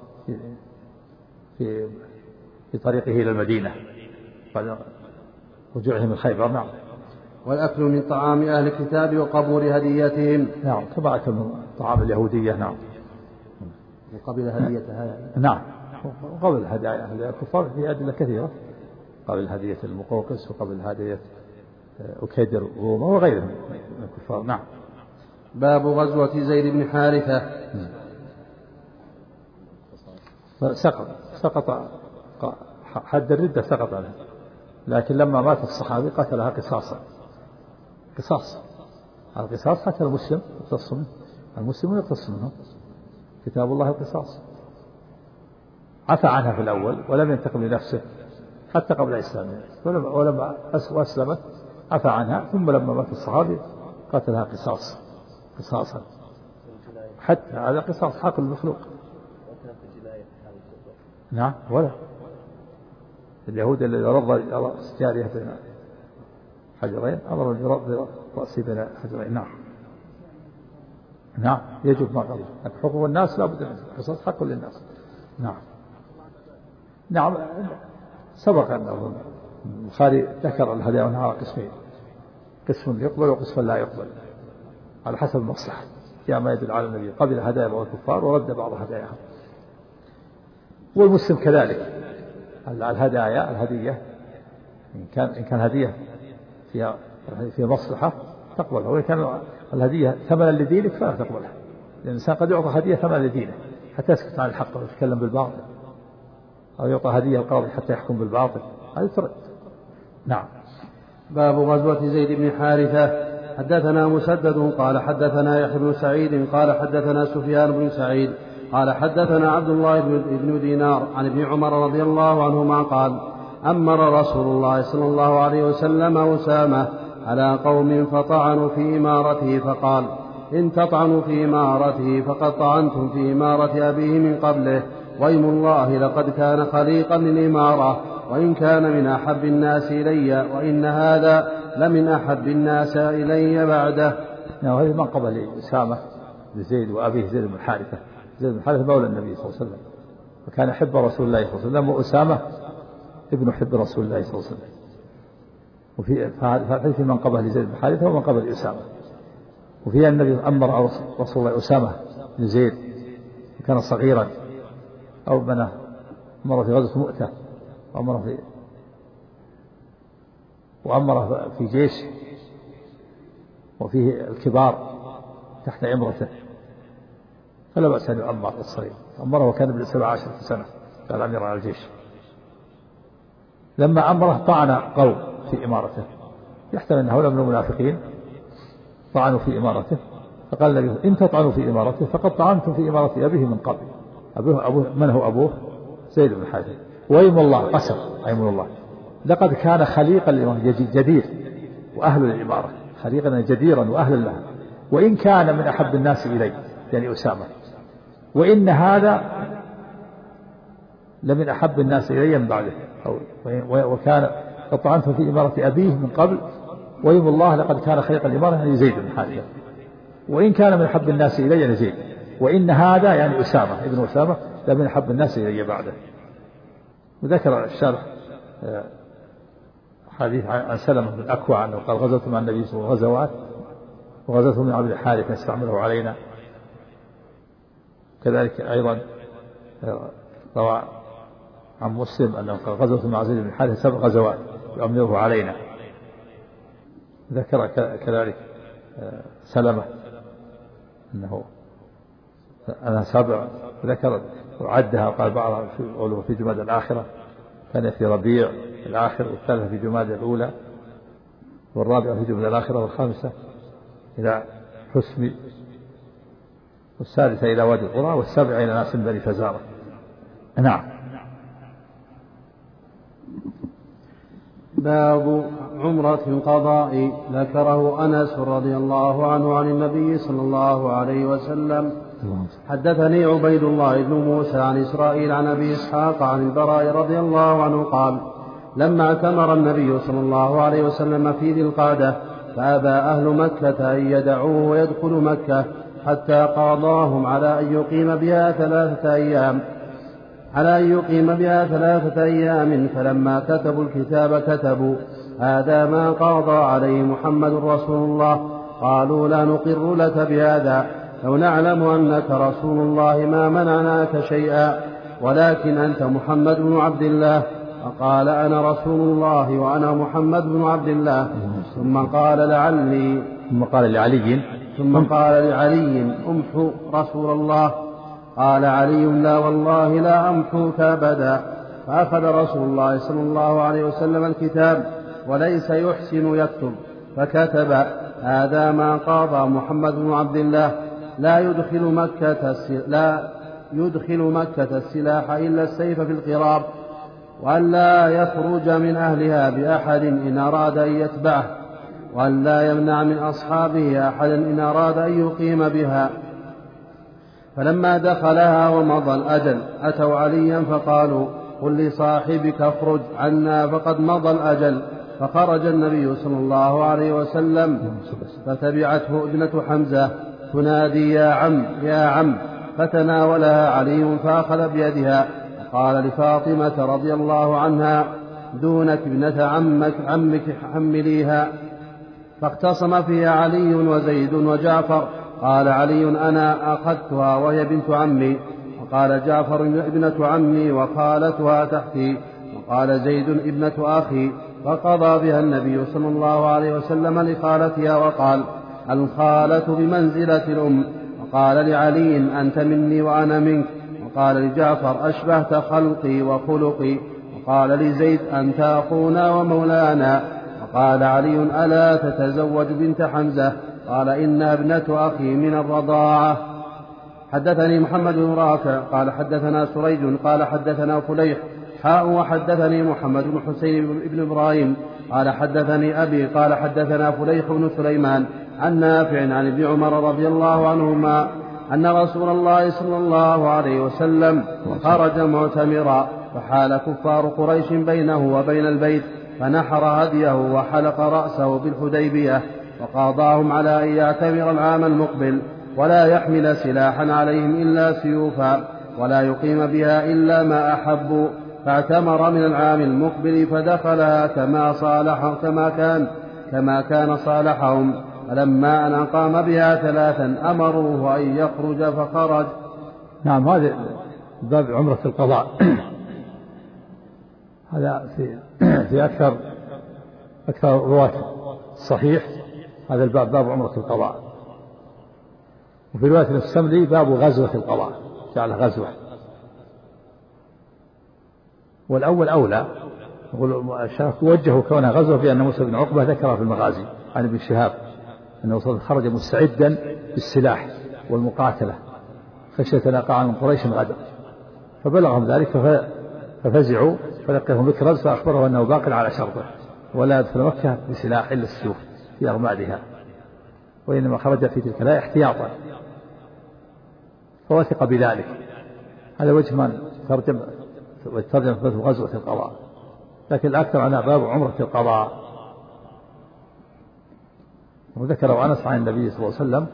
في طريقه إلى المدينة بعد رجوعهم من خيبر. نعم. والأكل من طعام أهل الكتاب وقبول هديتهم. نعم، كما أكل من طعام اليهودية. نعم. وقبل هديتها. نعم، وقبل هدايا أهل الكفار في أدلة كثيرة، قبل هدية المقوقس وقبل هدية أكيدر وروما وغيرهم من الكفار. نعم. باب غزوة زيد بن حارثة. سقط حد الردة سقط عنه، لكن لما مات الصحابي قتلها قصاصا. قصاص، القصاص حتى المسلم يقتص منه، المسلمون يقتص منه، كتاب الله القصاص. عفى عنها في الأول ولم ينتقم لنفسه حتى قبل إسلامه، ولما أسلمت عفى عنها، ثم لما مات الصحابي قتلها قصاصا، حتى هذا قصاص حق المخلوق. نعم، ولا اليهود اللي رضى جارية بين حجرين أمر برض رأسي بين حجرين. نعم يجب ما قبل حقوق الناس لا بد منه، قصاص حق للناس. نعم سبق أن البخاري ذكر الهدايا والنهار على قسمين، قسم يقبل وقسم لا يقبل على حسب المصلحة، جاء ما يدل على النبي قبل هدايا بعض الكفار ورد بعض هداياهم. والمسلم كذلك الهدية إن كان هدية فيها مصلحة تقبلها، وإن كان الهدية ثمنا لدينك فلا تقبلها. الإنسان قد يعطى هدية ثمنا لدينه حتى يسكت عن الحق ويتكلم بالباطل، أو يعطى هدية القاضي حتى يحكم بالباطل، هذه ترد. نعم. باب غزوة زيد بن حارثة. حدثنا مسدد قال حدثنا يحيى بن سعيد قال حدثنا سفيان بن سعيد قال حدثنا عبد الله بن دينار عن ابن عمر رضي الله عنهما قال أمر رسول الله صلى الله عليه وسلم أسامة على قوم فطعنوا في إمارته فقال إن تطعنوا في إمارته فقد طعنتم في إمارة أبيه من قبله، وإيم الله لقد كان خليقا للإمارة، وإن كان من أحب الناس إلي، وإن هذا لمن أحب الناس إلي بعده. هذه منقبة لأسامة لزيد وأبيه زيد بن حارثة. زيد بن حارثة مولى النبي صلى الله عليه وسلم، وكان حب رسول الله صلى الله عليه وسلم، وأسامة ابن حب رسول الله صلى الله عليه وسلم. وفي في منقبة لزيد بن حارثة ومنقبة لأسامة. وفيها النبي أمر رسول الله أسامة بن زيد كان صغيرا أو بناه، أمر في غزوة مؤتة، وأمره في جيش وفيه الكبار تحت إمرته، فلا بأس أن يؤمر الصغير. أمره وكان ابن 17 سنة قال أمير على الجيش. لما أمره طعن قوم في إمارته، يحتمل أنه من المنافقين طعنوا في إمارته، فقال النبي إن تطعنوا في إمارته فقد طعنتم في إمارة أبيه من قبل. أبوه من هو أبوه؟ زيد بن حارثة. وأيم الله قسم أيم الله لقد كان خليقا للإمارة، جدير وأهل للإمارة، خليقا جديرا وأهلا لها، وإن كان من أحب الناس إلي يعني أسامة، وإن هذا لمن أحب الناس إلي من بعده، وكان قد طعنتم في إمارة أبيه من قبل، وأيم الله لقد كان خليقا للإمارة يعني زيد بن حارثة، وإن كان من أحب الناس إلي يعني زيد، وإن هذا يعني أسامة ابن أسامة لمن أحب الناس إلي بعده. وذكر الشارح حديث عن سلمة بن الأكوع أنه قال غزوت مع النبي صلى الله عليه وسلم غزوات، وغزوته من عبد الحارث يستعمله علينا. كذلك أيضا روى عن مسلم أنه قال غزوت مع زيد بن الحارث 7 غزوات يؤمره علينا. ذكر كذلك سلمة أنه أنا 7، ذكر وعدها وقال بعضها في جماد الآخرة، كان في ربيع الآخر، والثالثة في جماد الأولى، والرابعة في جماد الآخرة، والخامسة إلى حسم، والسادسة إلى وادي القرى، والسابعة إلى ناس بني فزارة. نعم. باب عمرة القضاء. ذكره أنس رضي الله عنه عن النبي صلى الله عليه وسلم. حدثني عبيد الله بن موسى عن إسرائيل عن أبي إسحاق عن البراء رضي الله عنه قال لما اعتمر النبي صلى الله عليه وسلم في ذي القعدة فأبى أهل مكة أن يدعوه ويدخل مكة حتى قاضاهم على أن يقيم بها 3 أيام، فلما كتبوا الكتاب كتبوا هذا ما قاضى عليه محمد رسول الله. قالوا لا نقر لك بهذا، لو نعلم أنك رسول الله ما منعناك شيئا، ولكن أنت محمد بن عبد الله. فقال أنا رسول الله وأنا محمد بن عبد الله. ثم قال لعلي أمحو رسول الله. قال علي لا والله لا أمحوك أبدا. فأخذ رسول الله صلى الله عليه وسلم الكتاب وليس يحسن يكتب، فكتب هذا ما قاضى محمد بن عبد الله، لا يدخل مكة السلاح إلا السيف في القراب، وأن لا يخرج من أهلها بأحد إن أراد أن يتبعه وأن لا يمنع من أصحابه أحدا إن أراد أن يقيم بها. فلما دخلها ومضى الأجل أتوا عليا فقالوا قل لصاحبك اخرج عنا فقد مضى الأجل. فخرج النبي صلى الله عليه وسلم فتبعته ابنة حمزة تنادي يا عم يا عم، فتناولها علي فأخذ بيدها وقال لفاطمة رضي الله عنها دونك ابنة عمك حمليها. فاختصم فيها علي وزيد وجعفر. قال علي أنا أخذتها وهي بنت عمي، وقال جعفر ابنة عمي وخالتها تحتي، وقال زيد ابنة أخي. فقضى بها النبي صلى الله عليه وسلم لخالتها وقال الخالة بمنزلة الأم. وقال لعلي أنت مني وأنا منك. وقال لجعفر أشبهت خلقي وخلقي. وقال لزيد أنت أخونا ومولانا. وقال علي ألا تتزوج بنت حمزة؟ قال إنها ابنة أخي من الرضاعة. حدثني محمد بن رافع قال حدثنا سريج قال حدثنا فليح وحدثني محمد بن حسين بن إبراهيم قال حدثني أبي قال حدثنا فليح بن سليمان عن نافع عن ابن عمر رضي الله عنهما أن رسول الله صلى الله عليه وسلم خرج معتمرا، فحال كفار قريش بينه وبين البيت، فنحر هديه وحلق رأسه بالحديبية، وقاضاهم على أن يعتمر العام المقبل ولا يحمل سلاحا عليهم إلا سيوفا، ولا يقيم بها إلا ما أحبوا. فاعتمر من العام المقبل فدخلها كما كان صالحهم. فلما أن أقام بها 3 أمروه أن يخرج فخرج. نعم، هذا باب عمرة القضاء. هذا في أكثر رواة صحيح هذا الباب باب عمرة القضاء. وفي رواية السمري باب غزوة القضاء، جعل غزوة. والأول أولى، يقول الشرف وجهه كونها غزوة بأن موسى بن عقبة ذكر في المغازي عن ابن شهاب أنه خرج مستعدا بالسلاح والمقاتلة خشية لاقع من قريش غدا، فبلغهم ذلك ففزعوا، فلقيهم بكرز فأخبره أنه باق على شرطه ولا يدخل مكة بسلاح إلا السيوف في أغمادها، وإنما خرج في تلك الآية احتياطا، فوثق بذلك. هذا وجه من ترجم غزوة القضاء، لكن الأكثر عنها باب عمرة القضاء. وذكر أنس عن النبي صلى الله عليه وسلم،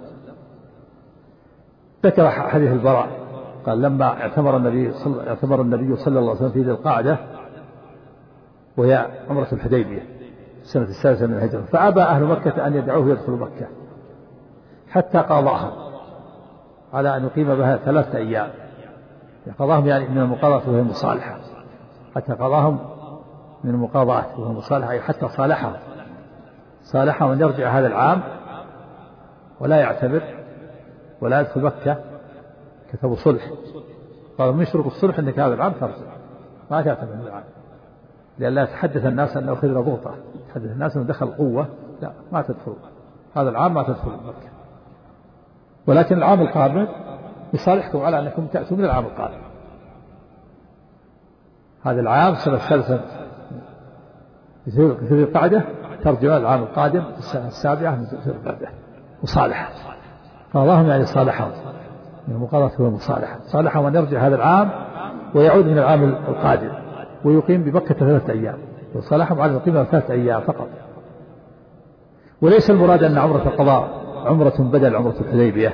ذكر حديث البراء قال لما اعتمر النبي صلى الله عليه وسلم في ذي القعدة وهي عمرة الحديبية السنة 6 من الهجرة، فأبى أهل مكة أن يدعوه يدخل مكة حتى قاضاهم على أن يقيم بها 3 أيام. قضاهم يعني من المقاضاة وهي المصالحة، حتى قضاهم من المقاضاة وهي المصالحة، أي حتى صالحهم أن يرجع هذا العام ولا يعتبر ولا يدخل مكة. كتبوا صلح، قالوا من شروط الصلح أنك هذا العام ترجع، ما تعتبر هذا العام، لأن لا يتحدث الناس أنه خذ ضغطة، يتحدث الناس أنه دخل قوة، لا ما تدخل هذا العام، ما تدخل مكة. ولكن العام القادم يصالحكم على أنكم تأتوا من العام القادم. هذا العام سنة 3 في ذي القعدة، ترجع العام القادم في السنة 7 من ذي القعدة مصالحة. فاللهم يعني صالحهم من المقاضاة والمصالحة، صالحهم أن يرجع هذا العام ويعود من العام القادم ويقيم بمكة 3 أيام، وصالحهم على القيمة 3 أيام فقط. وليس المراد أن عمرة القضاء عمرة بدل عمرة الحديبية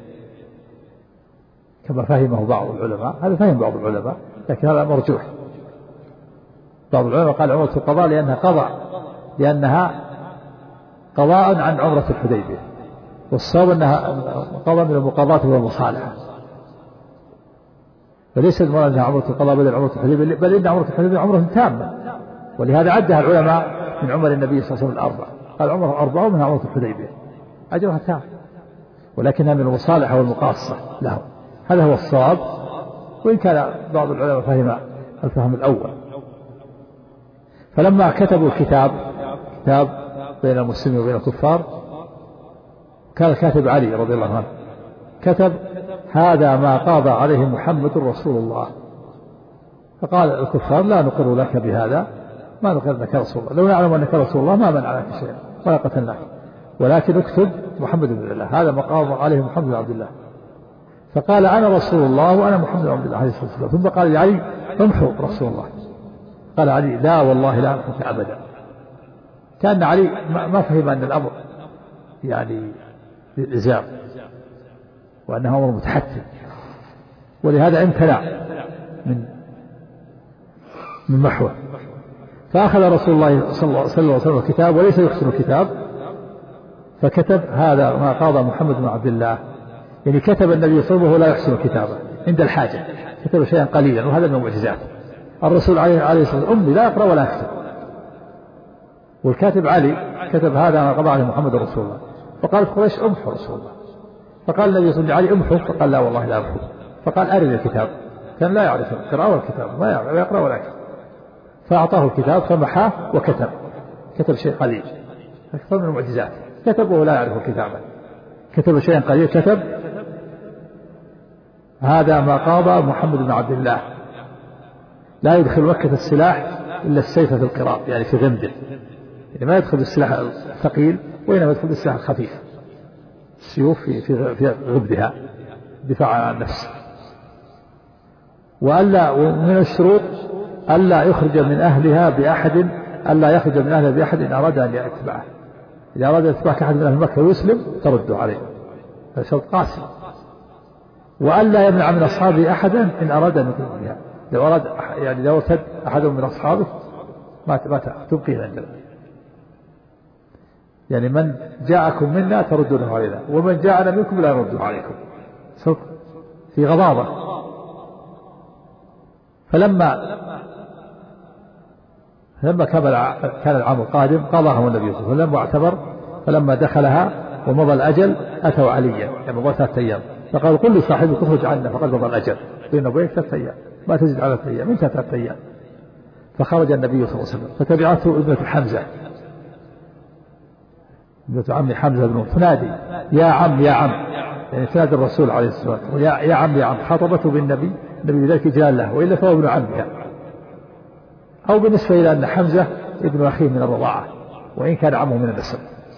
كما فهمه بعض العلماء، هذا فهم بعض العلماء، لكن هذا مرجوح. بعض العلماء قال عمرة القضاء لأنها قضاء عن عمرة الحديبية، والصواب أنها قضاء من المقاضاة والمصالحة، فليس المراد أنها عمرة القضاء بدل عمرة الحديبية، بل إن عمرة الحديبية عمرة تامة، ولهذا عدها العلماء من عمر النبي صلى الله عليه وسلم 4، قال عمره 4 من عمرة الحديبية أجرها تام، ولكنها من المصالحة والمقاصة لهم. هذا هو الصواب، وإن كان بعض العلماء فهم الفهم الأول. فلما كتبوا الكتاب بين المسلمين وبين الكفار، كان الكاتب علي رضي الله عنه كتب هذا ما قاضى عليه محمد رسول الله. فقال الكفار لا نقر لك بهذا، ما نقر لك رسول الله، لو نعلم أنك رسول الله ما منعناك شيئا، ولا قتلناه، ولكن اكتب محمد بن عبد الله، هذا مقام عليه محمد بن عبد الله. فقال أنا رسول الله وأنا محمد بن عبد الله عليه الصلاة والسلام. ثم قال لعلي امحو رسول الله. قال علي لا والله لا أمحوك أبدا. كان علي ما فهم أن الأمر يعني بالإزام وأنه أمر متحتم، ولهذا امتنع من محوه. فأخذ رسول الله صلى الله عليه وسلم الكتاب وليس يحسن الكتاب، فكتب هذا ما قاضى محمد بن عبد الله، يعني كتب النبي صلى الله عليه وسلم وهو لا يحسن الكتابة عند الحاجة، كتب شيئا قليلا، وهذا من المعجزات. الرسول عليه الصلاة والسلام أمي لا يقرأ ولا يكتب، والكاتب علي كتب هذا ما قضى عليه محمد رسول الله. فقالت قريش امحو رسول الله. فقال النبي صلى الله عليه وسلم علي امحو، فقال لا والله لا امحو. فقال أرد الكتاب، كان لا يعرف القراءة والكتاب، ما يقرأ ولا يكتب. فأعطاه الكتاب فمحاه كتب شيء قليل، أكثر من المعجزات. كتب وهو لا يعرف الكتابة، كتب شيئا قليل، كتب هذا ما قاضى محمد بن عبد الله، لا يدخل مكة السلاح إلا السيف في القراء، يعني في غمده، يعني ما يدخل بالسلاح الثقيل وإنما يدخل بالسلاح الخفيف، السيوف في غمدها دفاع عن النفس. ومن الشروط ألا يخرج من أهلها بأحد، ألا يخرج من أهلها بأحد إن أراد أن يتبعه. إذا أراد أن يتبعك أحد من أهل مكة ويسلم ترده عليه، هذا شرط قاسي. وألا يمنع من أصحابه أحدا إن أراد أن يقيم بها، لو أراد يعني لو ارتد أحد من أصحابه ما تبقيه عندنا، يعني من جاءكم منا تردونه علينا، ومن جاءنا منكم لا نرده عليكم، صدق في غضاضة. فلما كان العام القادم قضاهم النبي صلى الله عليه وسلم واعتبر. فلما دخلها ومضى الأجل أتوا عليا، يعني مضى 3 أيام، فقالوا قل لصاحبك اخرج عنا فقد مضى الأجل، بيننا وبينك 3 أيام، ما تزيد على 3 أيام، انتهى 3 أيام. فخرج النبي صلى الله عليه وسلم، فتبعته ابنة حمزة، ابنة عم حمزة بن تنادي يا عم يا عم، يعني تنادي الرسول عليه الصلاة والسلام يا عم يا عم، خاطبته بالنبي، النبي ذلك جال له، وإلا فهو ابن عمها. أو بالنسبة إلى أن حمزة ابن أخيه من الرضاعة وإن كان عمه من النسب،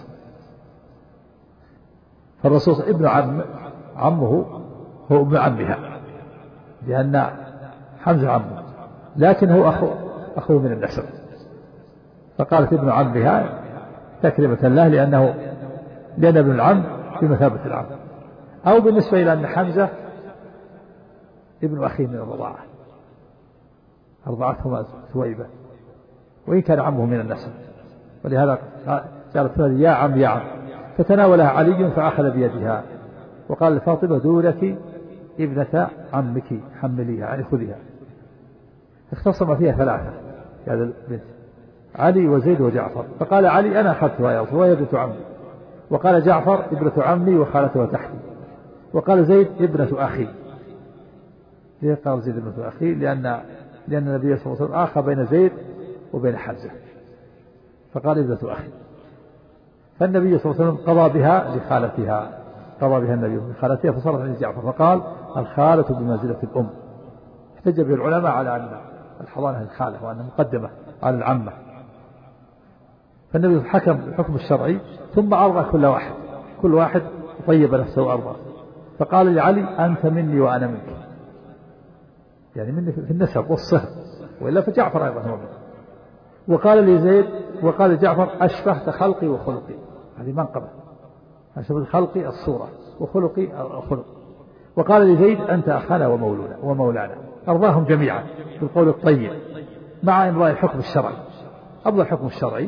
فالرسول ابن عمه هو ابن عمها، لأن حمزة عمه، لكن هو أخوه من النسب، فقالت ابن عمها تكريمة له لأن ابن العم بمثابة العم. أو بالنسبة إلى أن حمزة ابن أخيه من الرضاعة، أرضعتهما ثويبة وإن كان عمه من النسب، ولهذا قالت يا عم يا عم، فتناولها علي فأخذ بيدها وقال لفاطمة دورك ابنة عمك حمليها، يعني خذها. اختصم فيها 3 هذا البنت، علي وزيد وجعفر. فقال علي أنا أخذتها يا رسول الله وهي ابنة عمي، وقال جعفر ابنة عمي وخالتها تحتي، وقال زيد ابنة أخي. ليه قال زيد ابنة أخي؟ لأن النبي صلى الله عليه وسلم آخى بين زيد وبين حمزة، فقال ابنة أخي. فالنبي صلى الله عليه وسلم قضى بها لخالتها، قضى بها النبي لخالتها، فصارت عند جعفر، فقال الخالة بمنزلة الأم. احتج به العلماء على أن الحضانة الخالة وأنها مقدمة على العمة. فالنبي حكم بالحكم الشرعي، ثم أرضى كل واحد طيب نفسه وأرضى. فقال لعلي أنت مني وأنا منك، يعني مني في النسب والصهر، وإلا فجعفر أيضا هو منه. وقال لزيد وقال جعفر أشبهت خلقي وخلقي، هذه منقبة، أشبهت خلقي الصورة وخلقي الخلق. وقال لزيد أنت أخانا ومولانا. أرضاهم جميعا بالقول الطيب مع إمضاء الحكم الشرعي. أمضى الحكم الشرعي،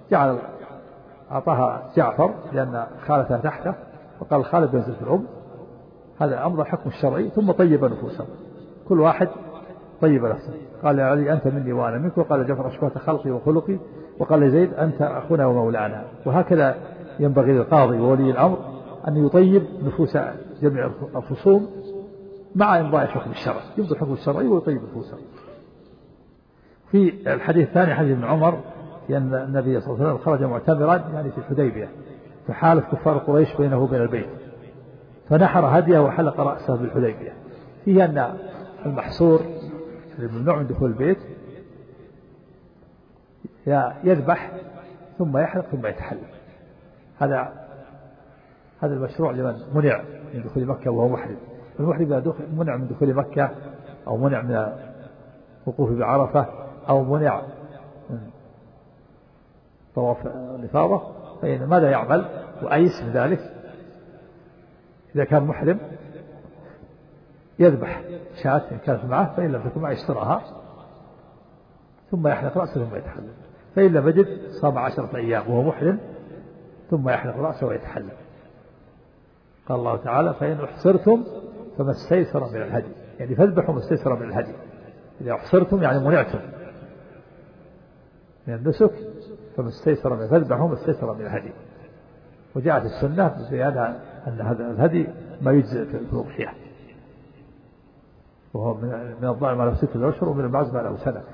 أعطاها جعفر لأن خالتها تحته، وقال الخالة بمنزلة الأم، هذا أمضى الحكم الشرعي. ثم طيب نفوسهم، كل واحد طيب نفسه. قال علي أنت مني وأنا منك، وقال جعفر أشبهت خلقي وخلقي، وقال لزيد أنت أخونا ومولانا. وهكذا ينبغي للقاضي وولي الأمر أن يطيب نفوس جميع الخصوم مع إمضاء الحكم الشرعي، يمضي الحكم الشرعي ويطيب نفوسهم. في الحديث الثاني حديث ابن عمر أن النبي صلى الله عليه وسلم خرج معتمرا يعني في الحديبية، فحالف كفار قريش بينه وبين البيت، فنحر هديه وحلق رأسه بالحديبية. فيه أن المحصور الممنوع من دخول البيت يذبح ثم يحلق ثم يتحلل، هذا المشروع لمن منع من دخول مكة وهو محرم. المحرم إذا منع من دخول مكة أو منع من الوقوف بعرفة أو منع من طواف الإفاضة فإن ماذا يعمل وأيس من ذلك؟ إذا كان محرم يذبح شاة إن كانت معه، فإن لم تكن معه يشترها ثم يحلق رأسه ثم يتحلل، فإن لم يجد صام 10 أيام وهو محرم ثم يحلق رأسه ويتحلل. قال الله تعالى: فإن أحصرتم فما استيسر من الهدي، يعني فاذبحوا ما استيسر من الهدي. إذا أحصرتم يعني منعتم من النسك فما استيسر من فاذبحوا ما استيسر من الهدي. وجاءت السنة بزيادة أن هذا الهدي ما يجزئ في الأضحية، وهو من الضأن ما له 6 أشهر ومن المعز ما له سنة.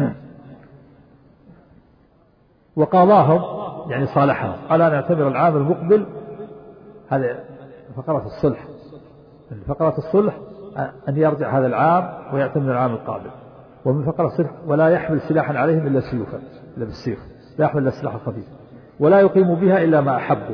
وقاضاهم يعني صالحهم على أن يعتبر العام المقبل. هذا فقرة الصلح. من فقرة الصلح أن يرجع هذا العام ويعتمر العام القابل. ومن فقرة الصلح: ولا يحمل سلاحا عليهم إلا سيوفا، إلا بالسيف، لا يحمل إلا السلاح الخفيف، ولا يقيم بها إلا ما أحبوا،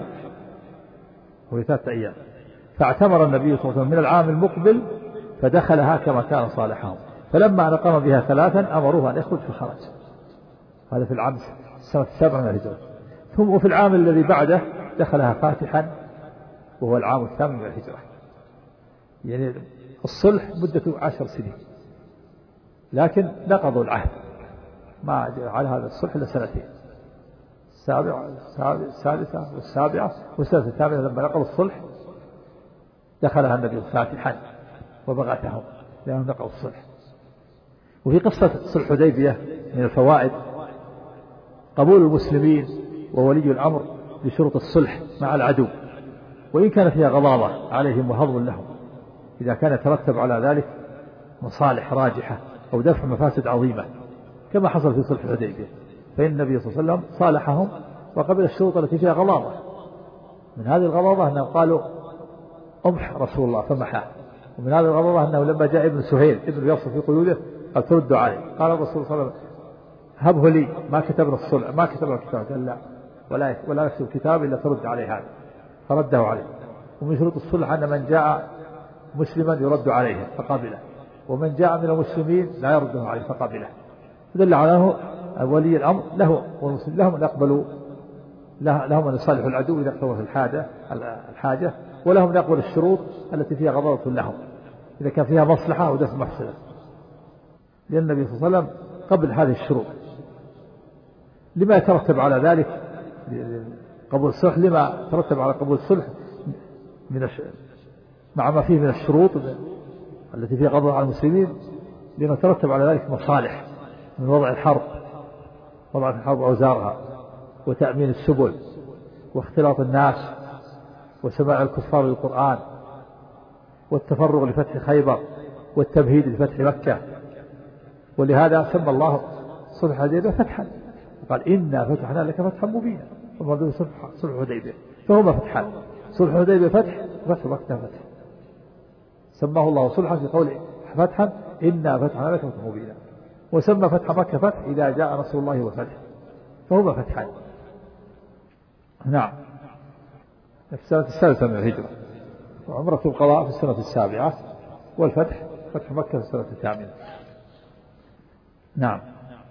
وهي 3 أيام. فاعتمر النبي صلى الله عليه وسلم من العام المقبل فدخلها كما كان صالحهم، فلما أقام بها 3 أمروه أن يخرج فخرج. هذا في العام السنة 7 من الهجرة. ثم وفي العام الذي بعده دخلها فاتحا وهو العام 8 من الهجرة. يعني الصلح مدته 10 سنين، لكن نقضوا العهد، ما على هذا الصلح إلا 2 سنين، السادسة والسابعة والسنة الثامنة لما نقضوا الصلح دخلها النبي فاتحا وبغتهم لأنهم نقضوا الصلح. وفي قصة صلح حديبية من الفوائد قبول المسلمين وولي الأمر بشروط الصلح مع العدو، وإن كان فيها غضاضة عليهم وهضم لهم، إذا كان يترتب على ذلك مصالح راجحة أو دفع مفاسد عظيمة كما حصل في صلح الحديبية، فإن النبي صلى الله عليه وسلم صالحهم وقبل الشروط التي فيها غضاضة. من هذه الغضاضة أنهم قالوا: أمح رسول الله فمحاه. ومن هذه الغضاضة أنه لما جاء ابن سهيل ابن يصف في قيوده قال: تردوا عليه. قال الرسول صلى الله عليه وسلم: هبه لي، ما كتبنا الصلح، ما كتبنا الكتاب. قال: لا، ولا يكتب كتاب إلا ترد عليه هذا، فرده عليه. ومن شروط الصلح أن من جاء مسلما يرد عليه فقابله، ومن جاء من المسلمين لا يرده عليه فقابله. فدل على ولي الأمر له والمسلمين لهم أن يقبلوا، لهم أن يصالحوا العدو إذا اقتضت الحاجة، ولهم أن يقبلوا الشروط التي فيها غضاضة لهم إذا كان فيها مصلحة أو دفع مفسدة. لأن النبي صلى الله عليه وسلم قبل هذه الشروط. لما يترتب على ذلك قبول الصلح؟ لما ترتب على قبول الصلح مع ما فيه من الشروط التي فيها غضاضة على المسلمين، لما ترتب على ذلك مصالح من وضع الحرب وأوزارها، وتأمين السبل، واختلاط الناس، وسماع الكفار للقرآن، والتفرغ لفتح خيبر، والتمهيد لفتح مكة. ولهذا سمى الله صلح الحديبية فتحا، قال: إنا فتحنا لك فتحا مبينا. ومرضو صلح الحديبية فهما فتحان: صلح الحديبية فتح، وفتح مكة فتح. سماه الله صلحا في قوله فتحا: إنا فتحنا لك فتحا مبينا. وسمى فتح مكة فتح إذا جاء نصر الله والفتح، فهما فتحان. نعم. في السنة 6 من الهجرة، وعمرة القضاء في السنة 7، والفتح فتح مكة في السنة 8. نعم.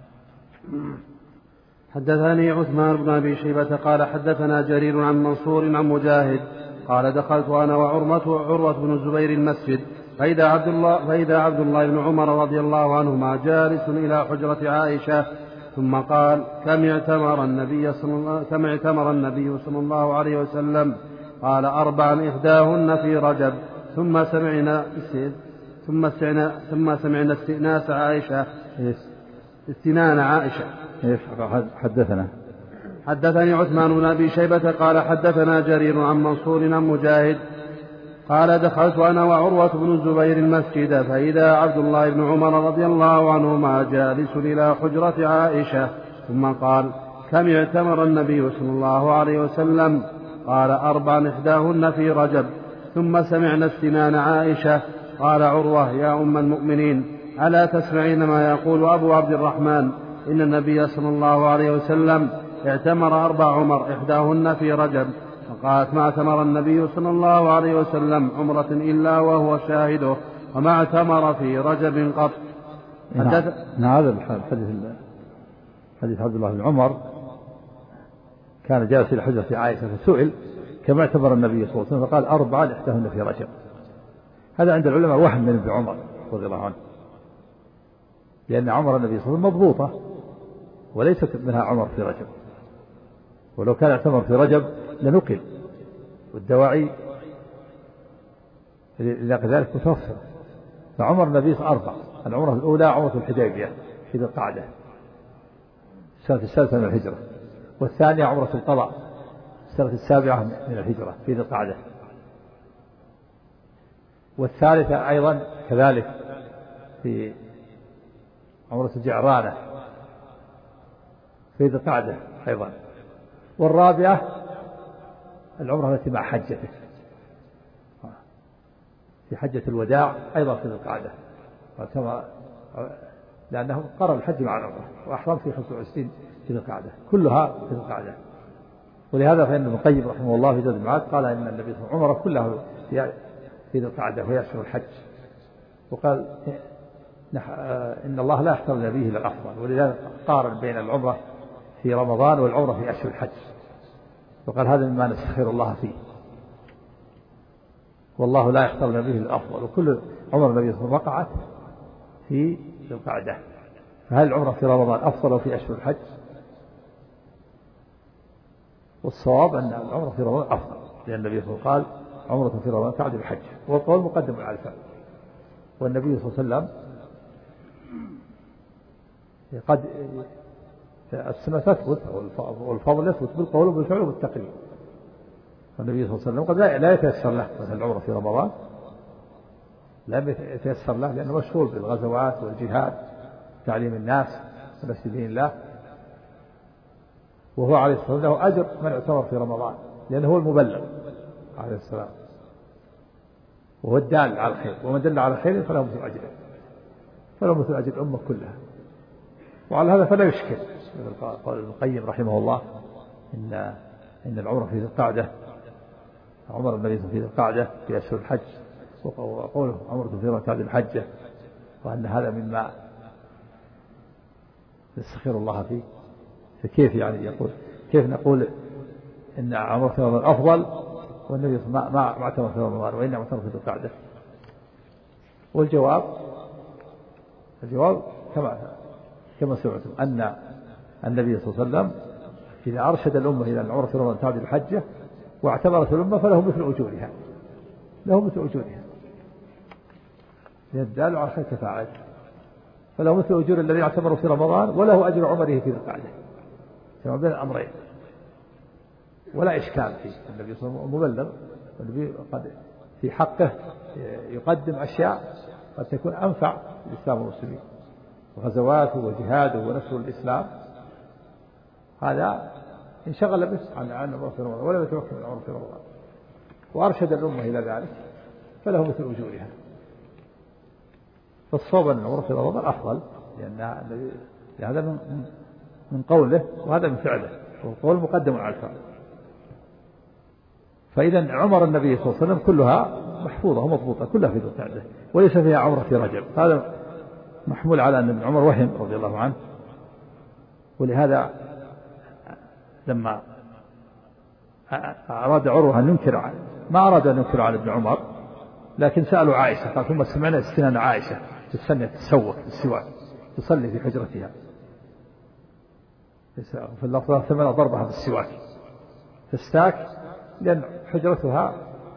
حدثني عثمان بن أبي شيبة قال حدثنا جرير عن منصور عن مجاهد قال: دخلت أنا وعروة بن الزبير المسجد فإذا عبد الله بن عمر رضي الله عنهما جالس إلى حجرة عائشة، ثم قال: كم اعتمر النبي صلى الله عليه وسلم؟ قال: 4 إحداهن في رجب. ثم سمعنا استئناس عائشة. استنان عائشة. حدثني عثمان بن أبي شيبة قال حدثنا جرير عن منصور عن مجاهد قال: دخلت أنا وعروة بن الزبير المسجد فإذا عبد الله بن عمر رضي الله عنهما جالس إلى حجرة عائشة، ثم قال: كم اعتمر النبي صلى الله عليه وسلم؟ قال: 4 إحداهن في رجب. ثم سمعنا استنان عائشة. قال عروة: يا أم المؤمنين، ألا تسمعين ما يقول أبو عبد الرحمن؟ إن النبي صلى الله عليه وسلم اعتمر 4 عمر إحداهن في رجب. قالت ما اعتمر النبي صلى الله عليه وسلم عمرة إلا وهو شاهده وما اعتمر في رجب قط. هذا حديث عبد الله بن عمر كان جالس إلى حجرة عائشة فسئل كما اعتمر النبي صلى الله عليه وسلم فقال 4 إحداهن في رجب. هذا عند العلماء وهم من ابن عمر رضي الله عنه، لأن عمر النبي صلى الله عليه وسلم مضبوطة وليست منها عمر في رجب، ولو كان اعتمر في رجب لنقل، والدواعي لذلك متوفرة. فعمر النبي 4: العمرة الأولى عمرة الحديبية في ذي القعدة السنة 6 من الهجرة، والثانية عمرة القضاء السنة 7 من الهجرة في ذي القعدة، والثالثة أيضا كذلك في عمرة الجعرانة في ذي القعدة أيضا، والرابعة العمرة التي مع حجته في حجة الوداع أيضا في ذي القعدة، لأنه قرن الحج مع العمرة وأحرم في 25 في ذي القعدة، كلها في ذي القعدة. ولهذا فإن ابن القيم رحمه الله في زاد المعاد قال إن النبي صلى الله عليه وسلم عمره كلها في ذي القعدة وهي أشهر الحج، وقال إن الله لا يحترم به إلى الأفضل، ولذلك قارن بين العمرة في رمضان والعمرة في أشهر الحج، وقال هذا مما نستخير الله فيه، والله لا يحترم به إلى الأفضل، وكل عمر النبي صلى الله عليه وسلم وقعت في ذي القعدة. فهل العمرة في رمضان أفضل أو في أشهر الحج؟ والصواب أن العمرة في رمضان أفضل، لأن النبي صلى الله عليه وسلم قال عمرة في رمضان تعدل الحج، والقول مقدم على الفعل. والنبي صلى الله عليه وسلم قد السنة تثبت والفضل يثبت بالقول وبالفعل وبالتقرير. والنبي صلى الله عليه وسلم قد لا يتيسر له مثل العمرة في رمضان، لا يتيسر له لأنه مشغول بالغزوات والجهاد تعليم الناس ونشر دين الله، وهو عليه الصلاة والسلام له أجر من اعتمر في رمضان لأنه هو المبلغ عليه السلام، وهو الدال على الخير، ومن دل على خير فله مثل أجره، فله مثل أجر الأمة كلها. وعلى هذا فلا يشكل قال ابن القيم رحمه الله إن العمرة في ذي القعدة عمر النبي في ذي القعدة في أشهر الحج، وقوله عمرة في رمضان الحجة، وأن هذا مما نستخير الله فيه. فكيف يعني يقول كيف نقول إن عمرة في رمضان أفضل والنبي ما اعتمر في رمضان وإنما اعتمر في ذي القعدة؟ والجواب كما سمعتم أن النبي صلى الله عليه وسلم إذا أرشد الأمة إلى العمرة في رمضان تعدل الحجة واعتبرت الأمة فله مثل أجورها، له مثل أجورها، يدل على خير كفاعل، فله مثل أجور الذي اعتبره في رمضان وله أجر عمره في ذي القعدة، كما بين الأمرين ولا إشكال فيه. النبي صلى الله عليه وسلم مبلغ، والنبي قد في حقه يقدم أشياء قد تكون أنفع للإسلام والمسلمين، وغزواته وجهاده ونشر الإسلام، هذا انشغل به عن عمره في رمضان ولم يتمكن من عمره في رمضان، وأرشد الأمة إلى ذلك فله مثل أجورها. فالصواب أن العمرة في رمضان أفضل، لأن هذا من قوله وهذا من فعله، والقول مقدم على الفعل. فإذا عمر النبي صلى الله عليه وسلم كلها محفوظة ومضبوطة كلها في ذي القعدة، وليس فيها عمرة في رجب. هذا محمول على أن ابن عمر وهم رضي الله عنه، ولهذا لما أراد عروة أن ينكر ما أراد أن ينكر على ابن عمر، لكن سألوا عائشة قال ثم سمعنا استنان عائشة تستنى تسوق بالسواك تصلي في حجرتها، في اللفظة ثمن ضربها بالسواك تستاك، لأن حجرتها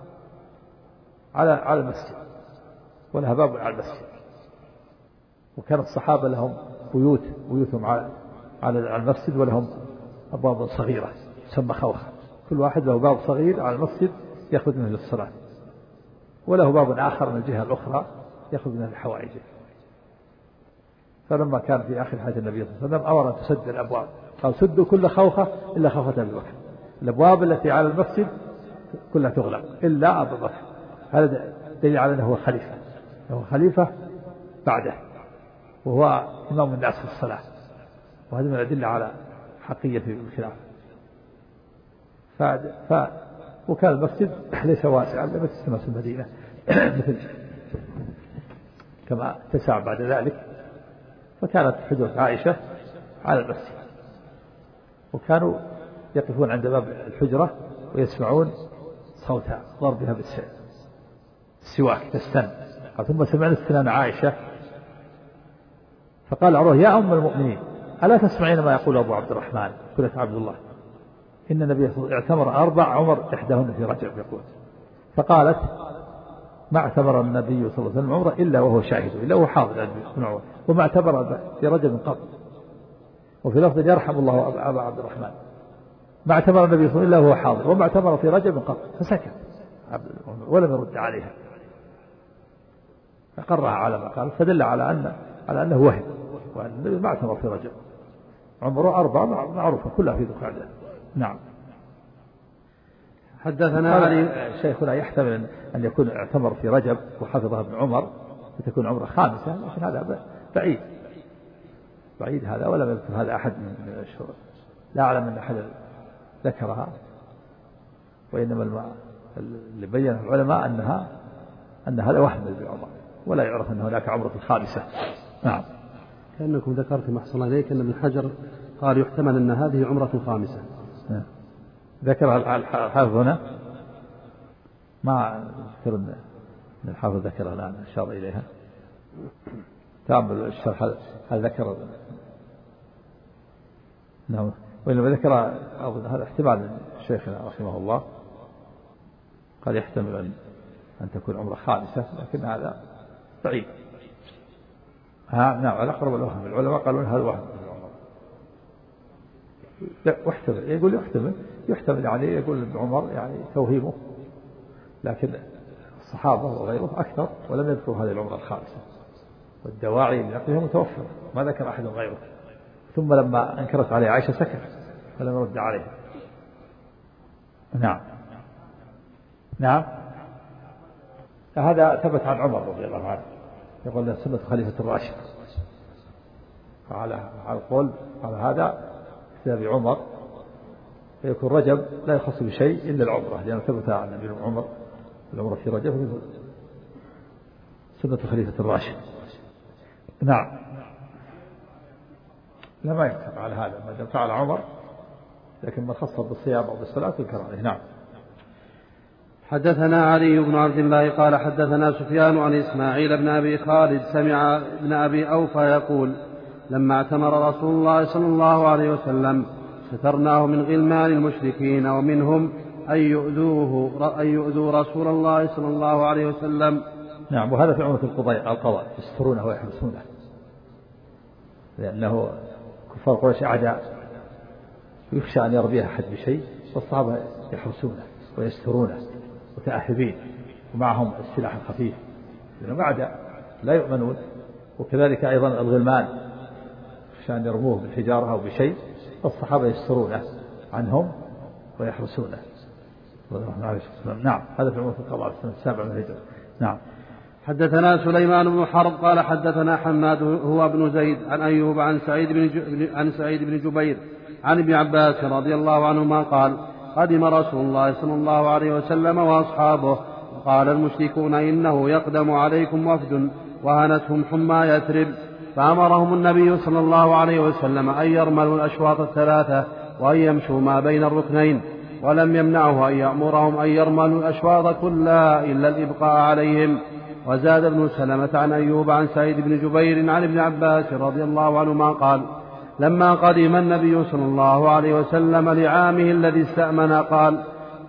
على المسجد ولها باب على المسجد، وكان الصحابة لهم بيوتهم على المسجد، ولهم أبواب صغيرة تسمى خوخة، كل واحد له باب صغير على المسجد يأخذ منه للصلاة، وله باب آخر من الجهة الأخرى يأخذ منه لحوائجه. فلما كان في آخر حياة النبي صلى الله عليه وسلم أمر أن تسد الأبواب، قال سدوا كل خوخة إلا خوخة أبي بكر، الأبواب التي على المسجد كلها تغلق إلا أبو بكر. هذا دليل على أنه هو خليفة بعده، وهو إمام الناس في الصلاة، وهذا من الأدلة على حقية الخلاف. وكان المسجد ليس واسعا مثل سماس المدينة مثل كما اتسع بعد ذلك، فكانت حجرة عائشة على المسجد، وكانوا يقفون عند باب الحجرة ويسمعون صوتها ضربها بالسواك تستن. ثم سمعنا استنان عائشة فقال عروة يا أم المؤمنين ألا تسمعين ما يقول أبو عبد الرحمن؟ قلت عبد الله إن النبي اعتمر 4 عمر إحداهن في رجب يقول. فقالت ما اعتبر النبي صلى الله عليه وسلم عمره إلا وهو شاهد، إلا وهو حاضر وما اعتبر في رجب قط. وفي لفظ يرحم الله أبا عبد الرحمن ما اعتبر النبي صلى الله عليه وسلم إلا وهو حاضر وما اعتبر في رجب قط. فسكت ولم يرد عليها، فقرها على ما قال، فدل على أنه وهم، وأن النبي ما اعتبر في رجب. عمره 4 معروفة كلها في ذو القعدة. نعم. حدثنا علي شيخنا يحتمل أن يكون اعتمر في رجب وحفظها ابن عمر فتكون عمره 5، لكن هذا بعيد هذا، ولا يذكر هذا أحد من الشهور، لا أعلم أن أحد ذكرها، وإنما اللي بيّنه العلماء أن هذا وهم ابن عمر، ولا يعرف أن هناك عمرة 5. نعم. كأنكم ذكرتم أحسن إليك أن ابن حجر قال يحتمل أن هذه عمرة 5. ذكر الحافظ هنا، ما أذكر أن الحافظ ذكرها الآن أشار إليها. تأمل الشرح هل ذكر؟ نعم. وإنما ذكر أظن هذا احتمال من شيخنا رحمه الله، قال يحتمل أن تكون عمرة 5، لكن هذا بعيد. نعم على أقرب الوهم، العلماء قالوا هذا وهم. لا واحتمل، يقول يحتمل يعني يقول ابن عمر يعني توهيمه، لكن الصحابة وغيره أكثر ولم يذكروا هذه العمرة 5، والدواعي لنقلها متوفرة ما ذكر أحد غيره. ثم لما أنكرت عليه عائشة سكت فلم يرد عليه. نعم هذا ثبت عن عمر رضي الله عنه، يقول سنة خليفة الراشد، على القول على هذا كتاب عمر فيكون رجب لا يخص بشيء إلا العمرة، لأنه ثبت عن ابن عمر العمرة في رجب سنة خليفة الراشد. نعم. لا ما يكتب على هذا ما دام فعل عمر، لكن من خص بالصيام أو بالصلاة يذكر عليه. نعم. حدثنا علي بن عبد الله قال حدثنا سفيان عن إسماعيل بن أبي خالد سمع ابن أبي أوفى يقول لما اعتمر رسول الله صلى الله عليه وسلم سترناه من غلمان المشركين ومنهم أن يؤذوا رسول الله صلى الله عليه وسلم. نعم. وهذا في عمرة القضاء يسترونه ويحبسونه، لأنه كفار قريش أعداء يخشى أن يربيها أحد بشيء، والصحابة يحرسونه ويسترونه متأهبين ومعهم السلاح الخفيف، لأنهم أعداء لا يؤمنون. وكذلك أيضا الغلمان يخشى أن يرموه بالحجارة أو بشيء، والصحابة يسترونه عنهم ويحرسونه. نعم. هذا في عمرة القضاء السنة 7 من الهجرة. نعم. حدثنا سليمان بن حرب قال حدثنا حماد هو ابن زيد عن أيوب عن سعيد بن جبير عن ابن عباس رضي الله عنهما قال قدم رسول الله صلى الله عليه وسلم وأصحابه، قال المشركون إنه يقدم عليكم وفد وهنتهم حمى يثرب، فأمرهم النبي صلى الله عليه وسلم أن يرملوا الأشواط 3 وأن يمشوا ما بين الركنين، ولم يمنعه أن يأمرهم أن يرملوا الأشواط كلها إلا الإبقاء عليهم. وزاد ابن سلمة عن أيوب عن سعيد بن جبير عن ابن عباس رضي الله عنهما قال لما قدم النبي صلى الله عليه وسلم لعامه الذي استأمن قال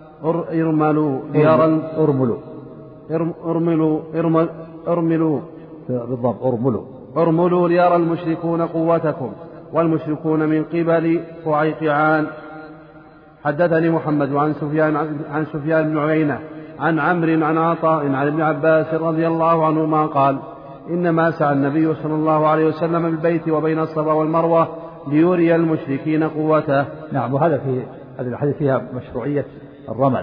ارملوا ليرى المشركون قوتكم والمشركون من قبل قعيقعان. حدثني محمد عن سفيان بن عيينة عن عمرو عن عطاء عن ابن عباس رضي الله عنهما قال إنما سعى النبي صلى الله عليه وسلم بالبيت وبين الصفا والمروة ليري المشركين قوته. نعم. وهذا في هذه الحديث فيها مشروعية الرمل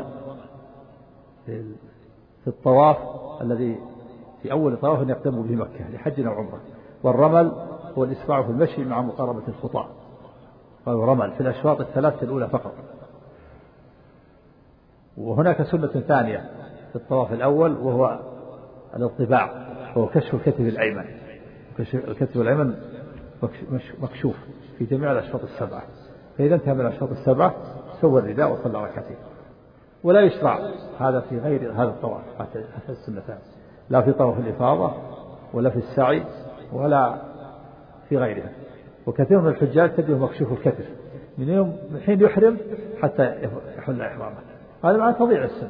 في الطواف الذي في أول طواف يقدم به مكة لحج أو عمرة، والرمل هو الإسراع في المشي مع مقاربة الخطى، والرمل في الأشواط 3 الأولى فقط. وهناك سنة ثانية في الطواف الأول وهو الاطباع، وهو كشف الكتف الأيمن. الكتف الأيمن مكشوف في جميع الأشواط السبعة، فإذا انتهى من الأشواط السبعة سوى الرداء وصلى ركعتين. ولا يشرع هذا في غير هذا الطواف، حتى السنتان، لا في طواف الإفاضة ولا في السعي ولا في غيرها. وكثير من الحجاج تجده مكشوف الكتف من حين يحرم حتى يحل إحرامه، هذا معناه تضيع السنة.